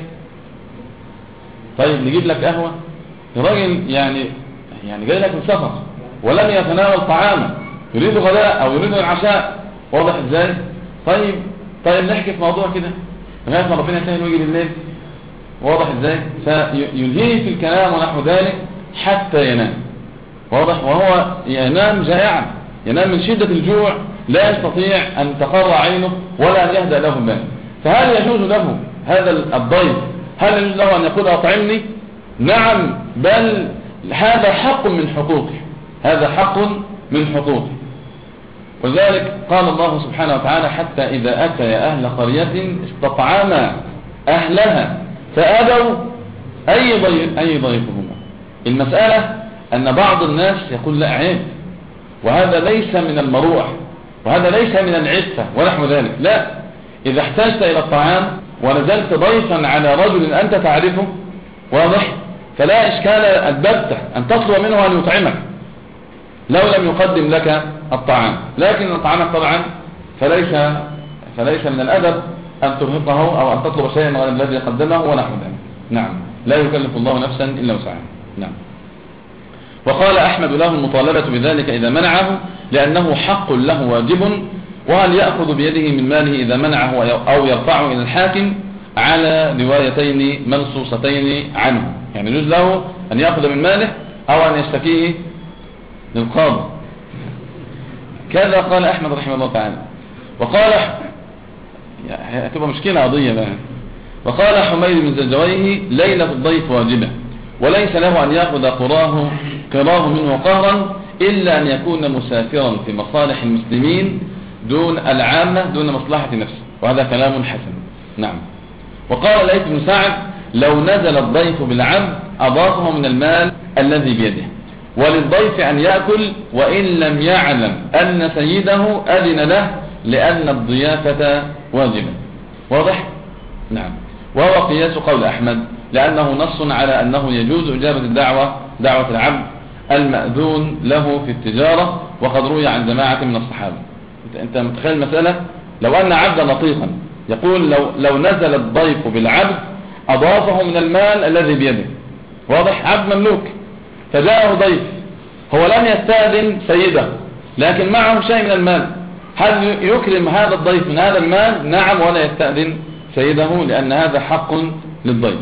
طيب نجيب لك قهوة. الراجل يعني جاي لك من سفر ولم يتناول طعاما، يريد غداء او يريد العشاء، واضح ازاي؟ طيب نحكي في موضوع كده لغايه ما ربنا يسهل ويجي بالليل، واضح ازاي؟ فيلهيه في الكلام ونحو ذلك حتى ينام، واضح؟ وهو ينام جائعا، ينام من شدة الجوع، لا يستطيع أن تقر عينه ولا أن يهدأ له بال. فهل يجوز له هذا الضيف، هل يجوز له أن يقول أطعمني؟ نعم، بل هذا حق من حقوقه، هذا حق من حقوقه. وذلك قال الله سبحانه وتعالى: حتى إذا أتى أهل قرية استطعما أهلها فأبوا أي ضيفهم. المسألة أن بعض الناس يقول لا عيب، وهذا ليس من المروءة، وهذا ليس من العفة ونحو ذلك. لا، إذا احتجت إلى الطعام ونزلت ضيفا على رجل أنت تعرفه، واضح، فلا إشكال أدبته أن تطلب منه أن يطعمك لو لم يقدم لك الطعام. لكن طعامك طبعا فليس من الأدب أن ترهقه أو أن تطلب شيئا غير الذي قدمه ونحو ذلك. نعم، لا يكلف الله نفسا إلا وسعها. نعم. وقال أحمد: له المطالبة بذلك إذا منعه لأنه حق له واجب، وهل يأخذ بيده من ماله إذا منعه أو يرفعه إلى الحاكم على روايتين منصوصتين عنه. يعني يجوز له أن يأخذ من ماله أو أن يشتكيه للقاضي. كذا قال أحمد رحمه الله تعالى. وقال هتبقى مشكلة قضية بقى. وقال حميد من زجويه: ليلة الضيف واجبة، وليس له أن يأخذ قراه منه قهرا إلا أن يكون مسافرا في مصالح المسلمين دون العامة، دون مصلحة نفسه، وهذا كلام حسن. نعم. وقال ليث بن سعد: لو نزل الضيف بالعبد أضافه من المال الذي بيده، وللضيف أن يأكل وإن لم يعلم أن سيده أذن له، لأن الضيافة واجبة. واضح؟ نعم. وهو قياس قول أحمد، لأنه نص على أنه يجوز إجابة دعوة العبد المأذون له في التجارة، وقد روي عن جماعة من الصحابة. أنت متخيل المسألة؟ لو أن عبدا لطيفا يقول لو نزل الضيف بالعبد أضافه من المال الذي بيده، واضح؟ عبد مملوك، فجاءه ضيف، هو لم يستأذن سيده لكن معه شيء من المال، هل يكرم هذا الضيف من هذا المال؟ نعم، ولا يستأذن سيده، لأن هذا حق للضيف،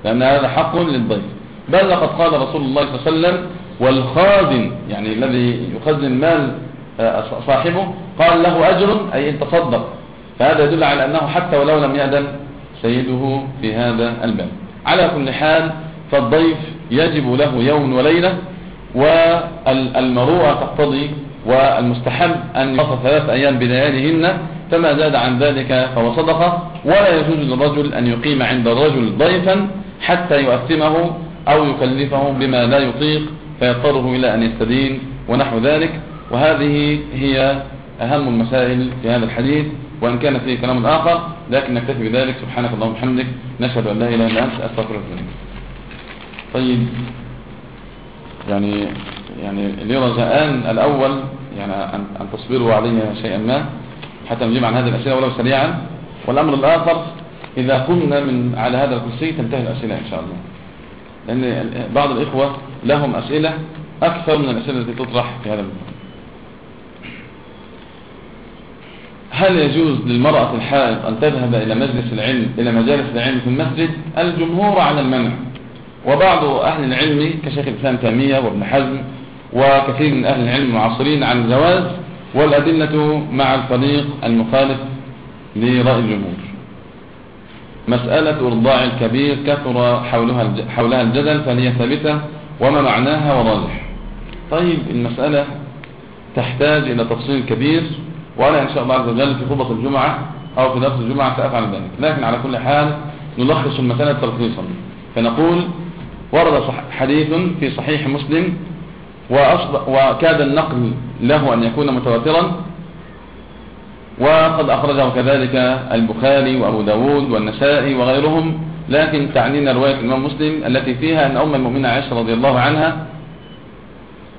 بل لقد قال رسول الله صلى الله عليه وسلم: والخازن، يعني الذي يخزن المال صاحبه، قال له أجر، أي إن تصدق. فهذا يدل على أنه حتى ولو لم يأذن سيده في هذا الباب. على كل حال فالضيف يجب له يوم وليلة، والمروءة تقتضي والمستحب أن يقف 3 أيام بلياليهن، فما زاد عن ذلك فهو صدقة. ولا يجوز للرجل أن يقيم عند الرجل ضيفا حتى يؤثمه أو يكلفه بما لا يطيق فيضطره إلى أن يستدين ونحو ذلك. وهذه هي أهم المسائل في هذا الحديث، وإن كان فيه كلام آخر، لكن نكتفي بذلك. سبحانك اللهم وبحمدك، نشهد أن لا إله إلا أنت، أستغفرك. طيب، يعني لي رجاءان: الأول يعني أن تصبروا علي شيئا ما حتى نجيب عن هذه الأسئلة ولو سريعا، والأمر الآخر إذا قمنا من على هذا الكرسي تنتهي الأسئلة إن شاء الله، لأن بعض الإخوة لهم أسئلة أكثر من الأسئلة التي تطرح في هذا الموضوع. هل يجوز للمرأة الحائض أن تذهب إلى مجالس العلم في المسجد؟ الجمهور على المنع، وبعض أهل العلم كشيخ الإسلام تيمية وابن حزم وكثير من أهل العلم المعاصرين عن الجواز، والأدلة مع الفريق المخالف لرأي الجمهور. مسألة إرضاع الكبير كثر حولها الجدل، فهي ثابتة وما معناها وراجح. طيب، المسألة تحتاج إلى تفصيل كبير، وأنا إن شاء الله عز وجل في خطبة الجمعة أو في درس الجمعة سأفعل ذلك، لكن على كل حال نلخص المسألة تلخيصا، فنقول: ورد حديث في صحيح مسلم وكاد النقل له أن يكون متواترا، وقد أخرجه كذلك البخاري وأبو داود والنسائي وغيرهم، لكن تعنينا رواية الإمام مسلم التي فيها أن أم المؤمنين عائشة رضي الله عنها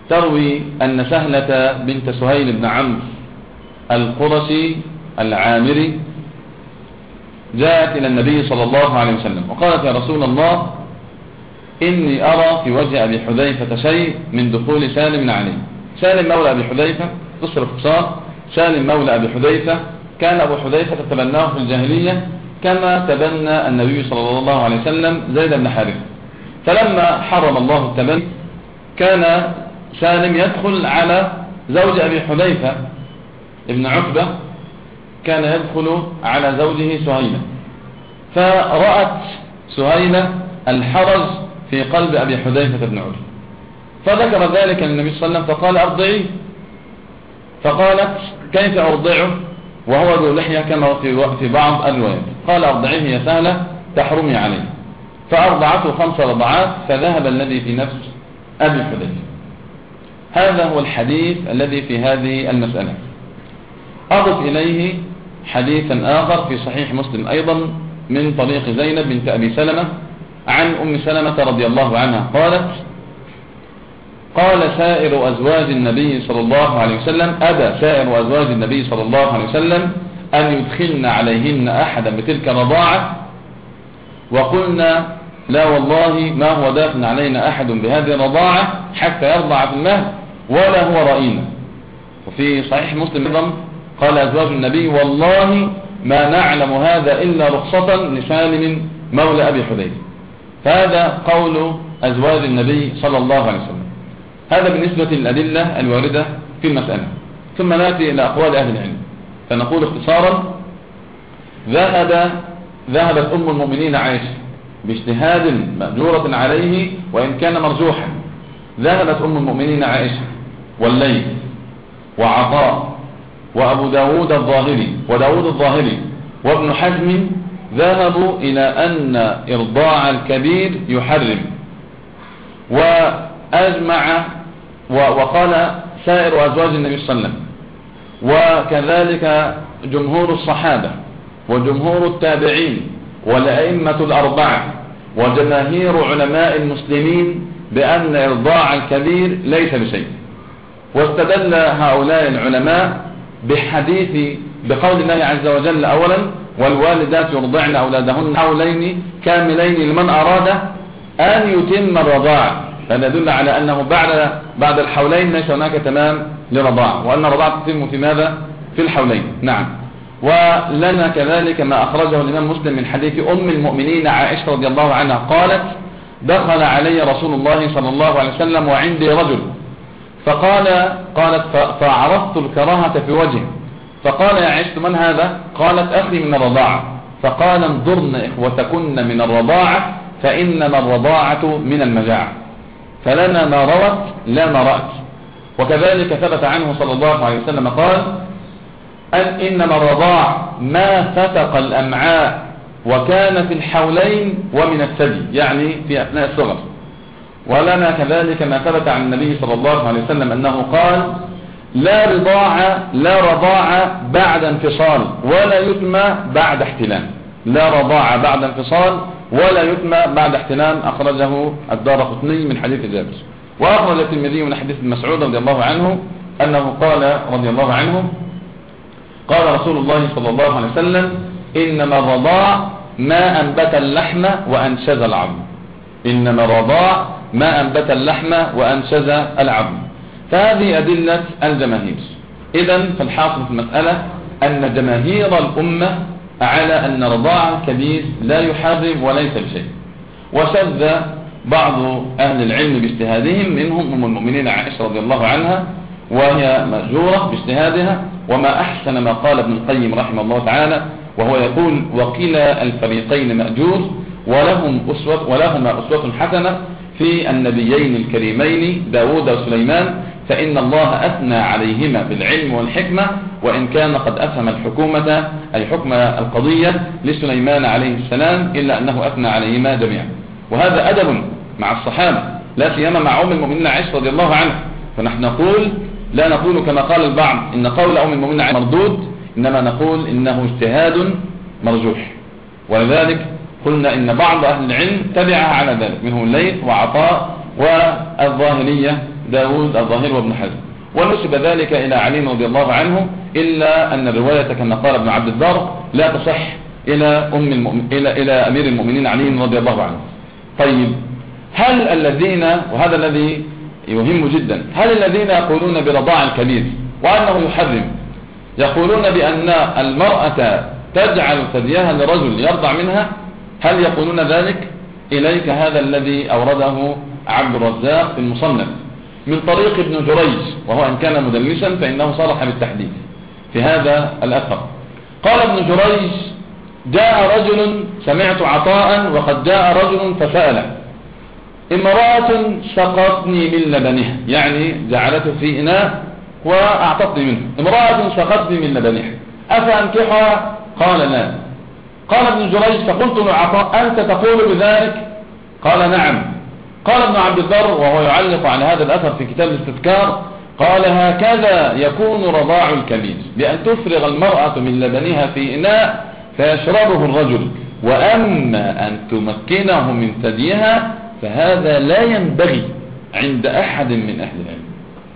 تروي أن سهلة بنت سهيل بن عمرو القرشي العامري جاءت إلى النبي صلى الله عليه وسلم وقالت: يا رسول الله، إني أرى في وجه أبي حذيفة شيء من دخول سالم عليه. سالم مولى أبي حذيفة، قصر اختصار، سالم مولى أبي حذيفة كان أبو حذيفة تبناه في الجاهلية كما تبنى النبي صلى الله عليه وسلم زيد بن حارثة. فلما حرم الله التبني كان سالم يدخل على زوج أبي حذيفة ابن عتبة، كان يدخل على زوجه سهيلة، فرأت سهيلة الحرج في قلب أبي حذيفة بن عتبة، فذكر ذلك للنبي صلى الله عليه وسلم فقال: أرضعيه. فقالت: كيف أرضعه وهو ذو لحية كما في بعض الروايات؟ قال: أرضعيه يا سهلة تحرمي عليه. فأرضعته 5 رضعات فذهب الذي في نفس أبي حذيفة. هذا هو الحديث الذي في هذه المسألة. أضف إليه حديثا آخر في صحيح مسلم أيضا من طريق زينب بنت أبي سلمة عن أم سلمة رضي الله عنها قالت: قال سائر أزواج النبي صلى الله عليه وسلم، أبى سائر أزواج النبي صلى الله عليه وسلم أن يدخلن عليهن أحدا بتلك الرضاعة، وقلنا: لا والله ما هو داخل علينا أحد بهذه الرضاعة حتى يرضع في المهد ولا هو رأينا. وفي صحيح مسلم أيضا قال أزواج النبي: والله ما نعلم هذا إلا رخصة لسالم مولى أبي حذيفة. فهذا قول أزواج النبي صلى الله عليه وسلم. هذا بالنسبة للأدلة الواردة في المسألة. ثم نأتي إلى أقوال أهل العلم فنقول اختصارا: ذهبت أم المؤمنين عائشة باجتهاد مأجورة عليه وإن كان مرجوحا، ذهبت أم المؤمنين عائشة والليث وعطاء وأبو داود الظاهري وداود الظاهري وابن حزم ذهبوا إلى أن إرضاع الكبير يحرم، وأجمع وقال سائر أزواج النبي صلى الله عليه وسلم، وكذلك جمهور الصحابة وجمهور التابعين والأئمة الأربعة وجماهير علماء المسلمين بأن إرضاع الكبير ليس بشيء. واستدل هؤلاء العلماء بحديث بقول الله عز وجل أولا: والوالدات يرضعن أولادهن حولين كاملين لمن أراد أن يتم الرضاعة، فهذا يدل على أنه بعد الحولين ليس هناك تمام لرضاعة، وأن الرضاعة تتم في ماذا؟ في الحولين. نعم. ولنا كذلك ما أخرجه الإمام مسلم من حديث أم المؤمنين عائشة رضي الله عنها قالت: دخل علي رسول الله صلى الله عليه وسلم وعندي رجل، قالت فعرفت الكراهة في وجهه، فقال: يا عائشة من هذا؟ قالت: أخي من الرضاعة. فقال: انظرن إخوتكن من الرضاعة فإنما الرضاعة من المجاعة، فلنا ما روت لا ما رأت. وكذلك ثبت عنه صلى الله عليه وسلم قال: إنما الرضاع ما فتق الأمعاء وكان في الحولين ومن الثدي، يعني في أثناء الصغر. ولنا كذلك ما ثبت عن النبي صلى الله عليه وسلم أنه قال: لا رضاعة بعد انفصال ولا يتمى بعد احتلام. لا رضاعة بعد انفصال ولا يتمى بعد احتلام. أخرجه الدارقطني من حديث جابر. وأخرج الترمذي من حديث مسعود رضي الله عنه أنه قال رضي الله عنه: قال رسول الله صلى الله عليه وسلم: إنما الرضاع ما أنبت اللحم وأنشز العظم. إنما الرضاع ما أنبت اللحم وأنشز العظم. فهذه أدلة الجماهير. إذن فالحاصل في المسألة أن جماهير الأمة على أن رضاع الكبير لا يحرم وليس بشيء. وشذ بعض أهل العلم باجتهادهم، منهم أم المؤمنين عائشة رضي الله عنها وهي مأجورة باجتهادها. وما أحسن ما قال ابن القيم رحمه الله تعالى وهو يقول: وكلا الفريقين مأجور ولهما أسوة حسنة في النبيين الكريمين داود وسليمان، فإن الله أثنى عليهما بالعلم والحكمة، وإن كان قد أفهم الحكومة أي حكم القضية لسليمان عليه السلام، إلا أنه أثنى عليهما جميعا. وهذا أدب مع الصحابة، لا سيما مع أم المؤمنين عائشة رضي الله عنها. فنحن لا نقول كما قال البعض إن قول أم المؤمنين عائشة مردود، إنما نقول إنه اجتهاد مرجوح. ولذلك قلنا إن بعض أهل العلم تبعها على ذلك، منهم الليث وعطاء والظاهرية داود الظاهر وابن حزم، ونسب ذلك إلى علي رضي الله عنه، إلا أن الرواية كما قال ابن عبد البر لا تصح إلى إلى أمير المؤمنين علي رضي الله عنه. طيب، هل الذين، وهذا الذي يهم جدا، هل الذين يقولون برضاع الكبير وأنه يحرم يقولون بأن المرأة تجعل ثديها لرجل يرضع منها، هل يقولون ذلك؟ إليك هذا الذي أورده عبد الرزاق في المصنف من طريق ابن جريج، وهو إن كان مدلسا فإنه صرح بالتحديث في هذا الأثر. قال ابن جريج: جاء رجل، سمعت عطاء وقد جاء رجل فسأله: امرأة سقطني من لبنها، يعني جعلته في إناء وأعطتني منه، امرأة سقطني من لبنها أفأنكحها؟ قال لا. قال ابن جريج: فقلت لعطاء: أنت تقول بذلك؟ قال نعم. قال ابن عبد البر وهو يعلق على هذا الأثر في كتاب الاستذكار، قال: هكذا يكون رضاع الكبير، بأن تفرغ المرأة من لبنها في إناء فيشربه الرجل، وأما أن تمكنه من ثديها فهذا لا ينبغي عند أحد من أهل العلم.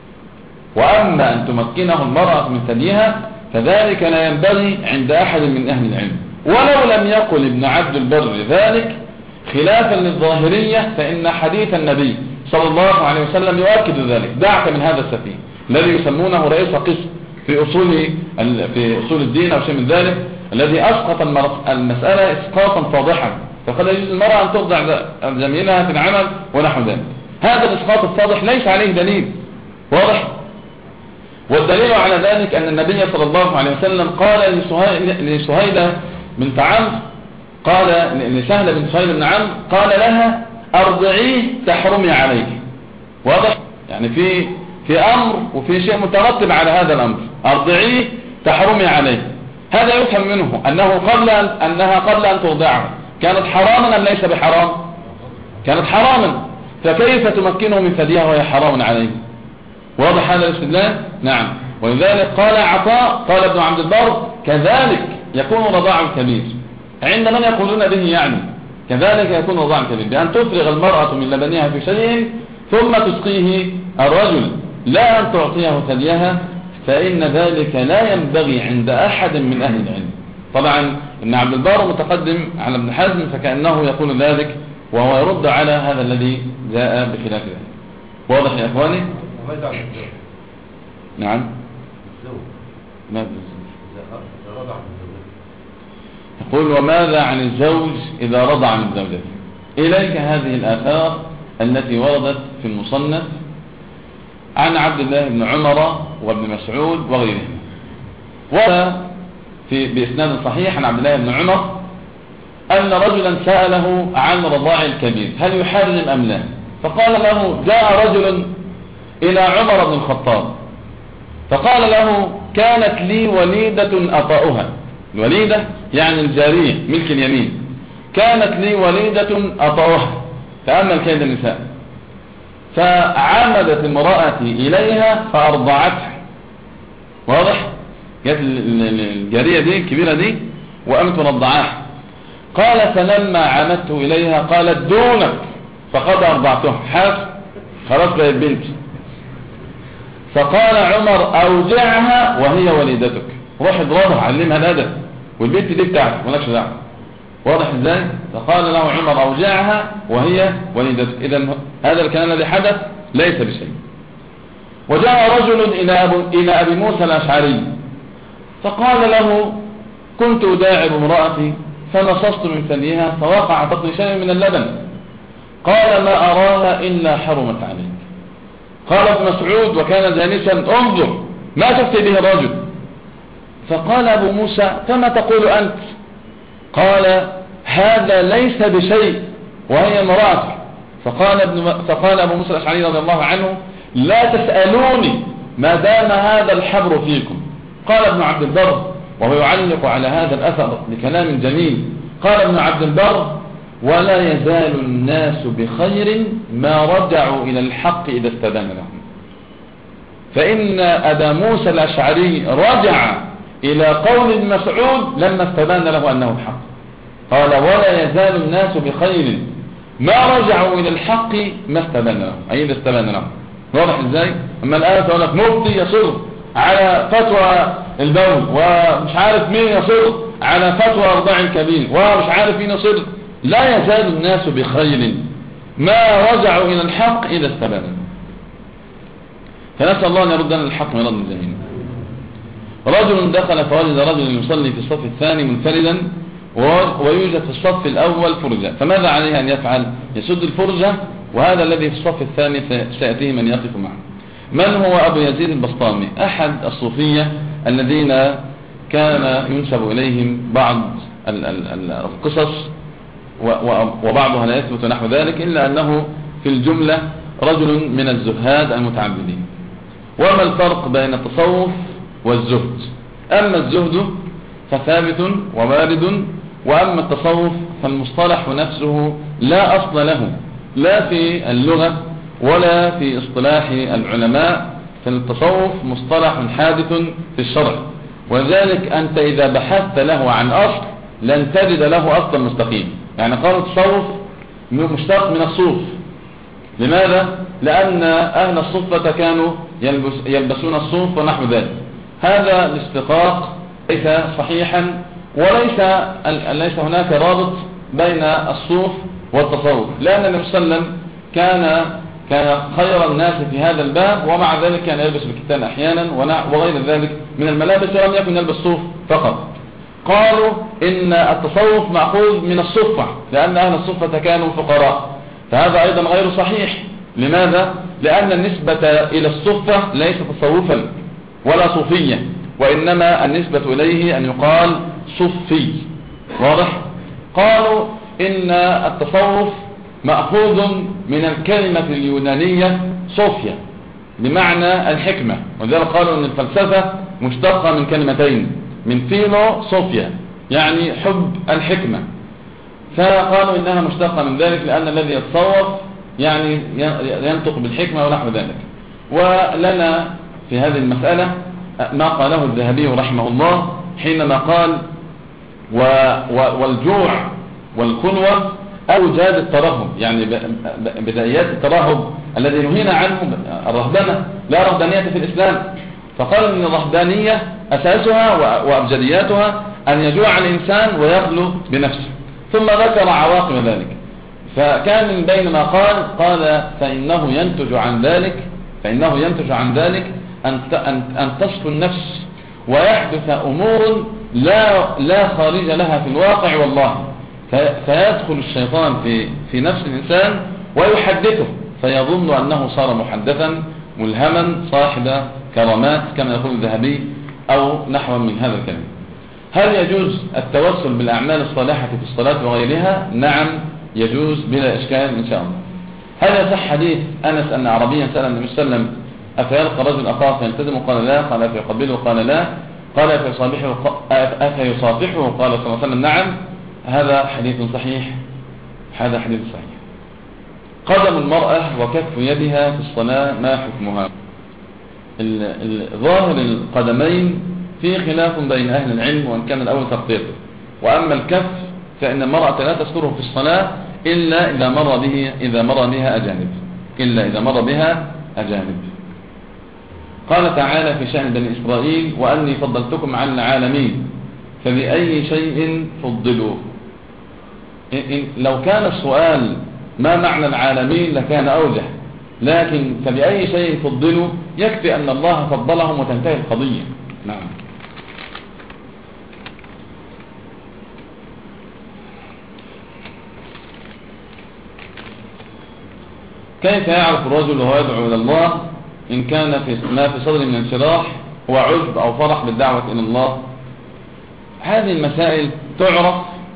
وأما أن تمكنه المرأة من ثديها فذلك لا ينبغي عند أحد من أهل العلم. ولو لم يقل ابن عبد البر ذلك خلافا للظاهرية، فإن حديث النبي صلى الله عليه وسلم يؤكد ذلك. دعك من هذا السفيه الذي يسمونه رئيس قسم في أصول الدين أو شيء من ذلك، الذي أسقط المسألة إسقاطا فاضحا، فقد يجوز المرأة أن ترضع زميلها في العمل ونحو ذلك. هذا الإسقاط الفاضح ليس عليه دليل واضح. والدليل على ذلك أن النبي صلى الله عليه وسلم قال لسهيلة بنت عمرو، قال لسهلة بنت سهيل بن عمرو، قال لها: أرضعيه تحرمي عليه. واضح؟ يعني في أمر وفي شيء مترتب على هذا الأمر، أرضعيه تحرمي عليه. هذا يفهم منه أنها قبل أن ترضعه كانت حراما أم ليس بحرام؟ كانت حراما، فكيف تمكنه من ثديها وهي حرام عليه؟ واضح هذا الاستدلال؟ نعم. ولذلك قال عطاء، قال ابن عبد البر: كذلك يكون رضاع الكبير عند من يقولون به، يعني كذلك يكون رضاع الكبير بأن تفرغ المرأة من لبنها في شيء ثم تسقيه الرجل، لا أن تعطيه ثديها، فإن ذلك لا ينبغي عند أحد من أهل العلم. طبعا ابن عبد البر متقدم على ابن حزم، فكأنه يقول ذلك وهو يرد على هذا الذي جاء بخلاف ذلك. واضح يا إخواني؟ نعم. يقول: وماذا عن الزوج إذا رضع من زوجته؟ إليك هذه الآثار التي وردت في المصنف عن عبد الله بن عمر وابن مسعود وغيرهم، بإسناد صحيح عن عبد الله بن عمر أن رجلا سأله عن رضاع الكبير هل يحرم أم لا، فقال له: جاء رجل إلى عمر بن الخطاب فقال له: كانت لي وليدة أطأها. الوليدة يعني الجارية ملك اليمين. كانت لي وليدة أطأها، تأمل كيد النساء، فعمدت امرأتي إليها فأرضعتها. واضح؟ جاءت الجارية دي الكبيرة دي وقامت رضعاها. قال: فلما عمدت إليها قالت: دونك فقد أرضعتها، خلاص بقت بنت. فقال عمر: أوجعها وهي وليدتك، روح اضربها علمها الأدب، والبنت دي بتاعتك مالكش دعوة. واضح ازاي؟ فقال له عمر: أوجعها وهي وليدتك. إذا هذا الكلام الذي حدث ليس بشيء. وجاء رجل إلى أبي موسى الأشعري فقال له: كنت أداعب امرأتي فنصصت من ثديها فوقع تطري شيء من اللبن. قال: ما أراها إلا حرمت عليك. قال ابن مسعود وكان جالسا: انظر ما تفتي به الرجل. فقال أبو موسى: فما تقول أنت؟ قال: هذا ليس بشيء وهي امرأتي. فقال أبو موسى الأشعري رضي الله عنه: لا تسألوني ما دام هذا الحبر فيكم. قال ابن عبد البر وهو يعلق على هذا الأثر بكلام جميل، قال ابن عبد البر: ولا يزال الناس بخير ما رجعوا إلى الحق إذا استبان لهم. فإن أبا موسى الأشعري رجع إلى قول ابن مسعود لما استبان له أنه الحق. قال: ولا يزال الناس بخير ما رجعوا إلى الحق ما استبان لهم، أي إذا استبان لهم. واضح ازاي؟ اما الآن تقول لك مفتي يصر على فتوى البول، ومش عارف مين يصر على فتوى ارضاع الكبير، ومش عارف مين يصر. لا يزال الناس بخير ما رجعوا الى الحق اذا استبانوا. فنسأل الله ان يردنا الحق من رد الجميل. رجل دخل فوجد رجل يصلي في الصف الثاني منفردا ويوجد في الصف الأول فرجة، فماذا عليه أن يفعل؟ يسد الفرجة، وهذا الذي في الصف الثاني سيأتيه من يقف معه. من هو أبو يزيد البسطامي؟ أحد الصوفية الذين كان ينسب إليهم بعض القصص وبعضها لا يثبت نحو ذلك، إلا أنه في الجملة رجل من الزهاد المتعبدين. وما الفرق بين التصوف والزهد؟ أما الزهد فثابت ووارد، وأما التصوف فالمصطلح نفسه لا أصل له لا في اللغة ولا في اصطلاح العلماء. فالتصوف مصطلح حادث في الشرع، ولذلك أنت إذا بحثت له عن أصل لن تجد له أصلا مستقيم. يعني قال التصوف مشتق من الصوف. لماذا؟ لأن أهل الصفة كانوا يلبسون الصوف ونحو ذلك. هذا الاشتقاق ليس صحيحا، وليس هناك رابط بين الصوف والتصوف، لأن النبي صلى الله عليه وسلم كان خير الناس في هذا الباب، ومع ذلك كان يلبس الكتان أحيانا وغير ذلك من الملابس، ولم يكن يلبس صوف فقط. قالوا إن التصوف مأخوذ من الصفة لأن أهل الصفة كانوا فقراء، فهذا أيضا غير صحيح. لماذا؟ لأن النسبة إلى الصفة ليس تصوفا ولا صوفية، وإنما النسبة إليه أن يقال صفي. واضح؟ قالوا إن التصوف مأخوذ من الكلمة اليونانية صوفيا بمعنى الحكمة، وذلك قالوا أن الفلسفة مشتقة من كلمتين، من فيلو صوفيا يعني حب الحكمة، فقالوا إنها مشتقة من ذلك، لأن الذي يتصوف يعني ينطق بالحكمة ونحو ذلك. ولنا في هذه المسألة ما قاله الذهبي رحمه الله حينما قال والجوع والخلوة أوجاد الترهب، يعني بدايات الترهب الذي نهينا عنه الرهبنة، لا رهبانية في الإسلام. فقال إن الرهبانية أساسها وأبجدياتها أن يجوع الإنسان ويخلو بنفسه، ثم ذكر عواقب ذلك. فكان من بين ما قال فإنه ينتج عن ذلك أن تصفو النفس ويحدث أمور لا خارج لها في الواقع والله، فيدخل الشيطان في نفس الإنسان ويحدثه، فيظن أنه صار محدثا ملهما صاحب كرامات كما يقول الذهبي أو نحو من هذا الكلام. هل يجوز التوسل بالأعمال الصالحة في الصلاة وغيرها؟ نعم يجوز بلا إشكال إن شاء الله. هل يصح حديث أنس أن عربيا سأل النبي صلى الله عليه وسلم أفيلقى رجل أخاه فيلتزم؟ قال لا. قال أفيقبله؟ قال لا. قال أفيصافحه؟ قال صلى الله عليه وسلم نعم. هذا حديث صحيح. قدم المرأة وكف يدها في الصلاة ما حكمها؟ ظاهر القدمين في خلاف بين أهل العلم، وأن كان الأول تغطيته، وأما الكف فإن المرأة لا تستره في الصلاة إلا إذا مر بها أجانب. قال تعالى في شأن بني إسرائيل وأني فضلتكم على العالمين فبأي شيء فضلوا. لو كان السؤال ما معنى العالمين لكان أوجه، لكن فبأي شيء فضلوا يكفي أن الله فضلهم وتنتهي القضية. نعم. كيف يعرف الرجل وهو يدعو إلى الله إن كان ما في صدر من انشراح هو عجب أو فرح بالدعوة إلى الله؟ هذه المسائل تعرف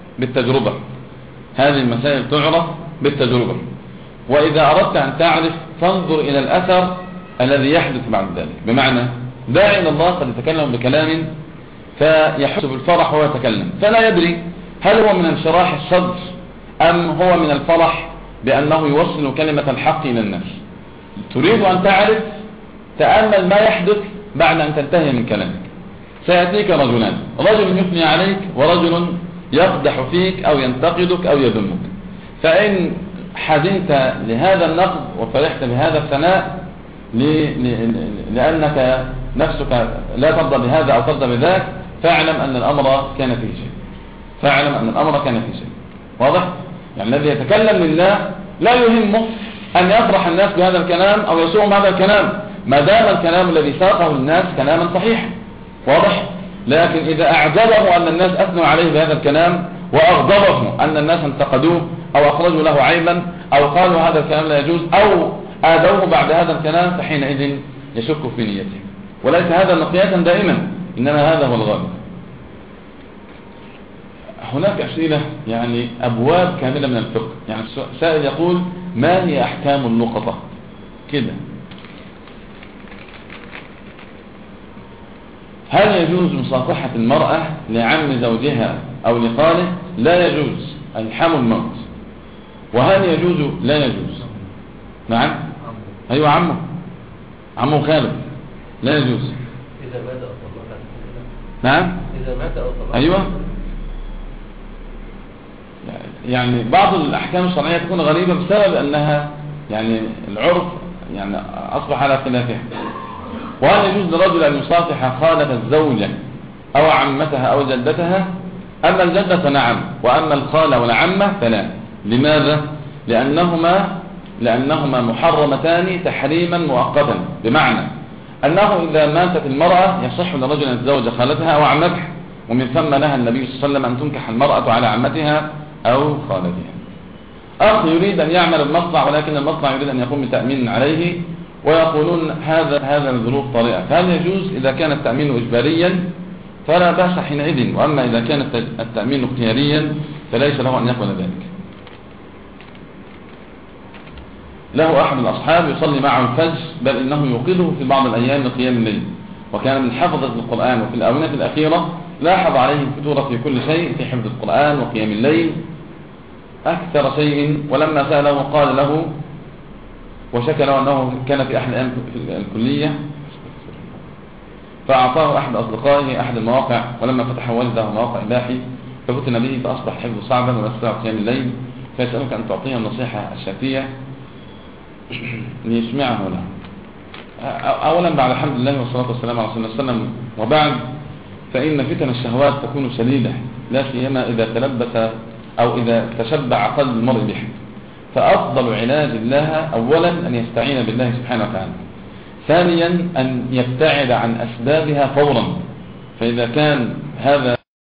بالتجربة. وإذا أردت أن تعرف فانظر إلى الأثر الذي يحدث بعد ذلك. بمعنى داعي إلى الله قد يتكلم بكلام فيحس بالفرح وهو يتكلم، فلا يدري هل هو من انشراح الصدر أم هو من الفرح بأنه يوصل كلمة الحق إلى الناس. تريد أن تعرف، تأمل ما يحدث بعد أن تنتهي من كلامك. سيأتيك رجلان، رجل يثني عليك ورجل يقدح فيك أو ينتقدك أو يذمك. فإن حزنت لهذا النقد وفرحت بهذا الثناء لأنك نفسك لا ترضى بهذا أو ترضى بذاك، فاعلم أن الأمر كان فيه شيء، فاعلم أن الأمر كان فيه شيء. واضح؟ يعني الذي يتكلم لله لا يهمه أن يفرح الناس بهذا الكلام أو يسوهم هذا الكلام، ما دام الكلام الذي ساقه الناس كلاما صحيحا. واضح؟ لكن إذا أعجبه أن الناس أثنوا عليه بهذا الكلام، وأغضبه أن الناس انتقدوه أو أخرجوا له عيبا أو قالوا هذا الكلام لا يجوز أو آذوه بعد هذا الكلام، فحينئذ يشك في نيته. وليس هذا مقياسا دائما، إنما هذا هو الغالب. هناك أسئلة يعني أبواب كاملة من الفقه. يعني سائل يقول ما هي أحكام اللقطة كده؟ هل يجوز مصافحة المرأة لعم زوجها أو لخاله؟ لا يجوز، أي حمل الموت. وهل يجوز؟ لا يجوز. نعم، أيوة عمه خالد لا يجوز. إذا مات أو طلق. نعم، إذا مات أو طلق. أيوة. يعني بعض الأحكام الشرعية تكون غريبة بسبب أنها يعني العرف يعني أصبح على خلافها. وهل يجوز لرجل أن يصافح خالة الزوجة أو عمتها أو جدتها؟ أما الجدة فنعم، وأما الخالة والعمة فلا. لماذا؟ لأنهما محرمتان تحريما مؤقتا، بمعنى أنه إذا ماتت المرأة يصح لرجل أن يتزوج خالتها أو عمتها، ومن ثم نهى النبي صلى الله عليه وسلم أن تنكح المرأة على عمتها أو خالتها. أخ يريد أن يعمل المصنع ولكن المصنع يريد أن يقوم بتأمين عليه، ويقولون هذا الظروف طارئة، فهل يجوز؟ إذا كان التأمين إجباريا فلا بأس حينئذ، وأما إذا كان التأمين اختياريا فليس له أن يقبل ذلك. له أحد الأصحاب يصلي معه الفجر، بل إنه يوقظه في بعض الأيام لقيام الليل، وكان من حفظة القرآن، وفي الآونة الأخيرة لاحظ عليه الفتور في كل شيء، في حفظ القرآن وقيام الليل أكثر شيء. ولما سأله قال له وشكى له أنه كان في أحد الأيام في الكلية، فأعطاه أحد أصدقائه أحد المواقع، ولما فتح وجده موقع إباحي ففتن به، فأصبح حفظه صعبا ولا يستطيع قيام الليل، فيسألك أن تعطيه النصيحة الشافية ليسمعه له. أولا بعد الحمد لله والصلاة والسلام على رسول الله صلى الله عليه وسلم، وبعد فإن فتن الشهوات تكون شديدة، لا سيما إذا تلبس أو إذا تشبع قلب المرء بها. فأفضل علاج الله أولا أن يستعين بالله سبحانه وتعالى، ثانيا أن يبتعد عن أسبابها فورا. فإذا كان هذا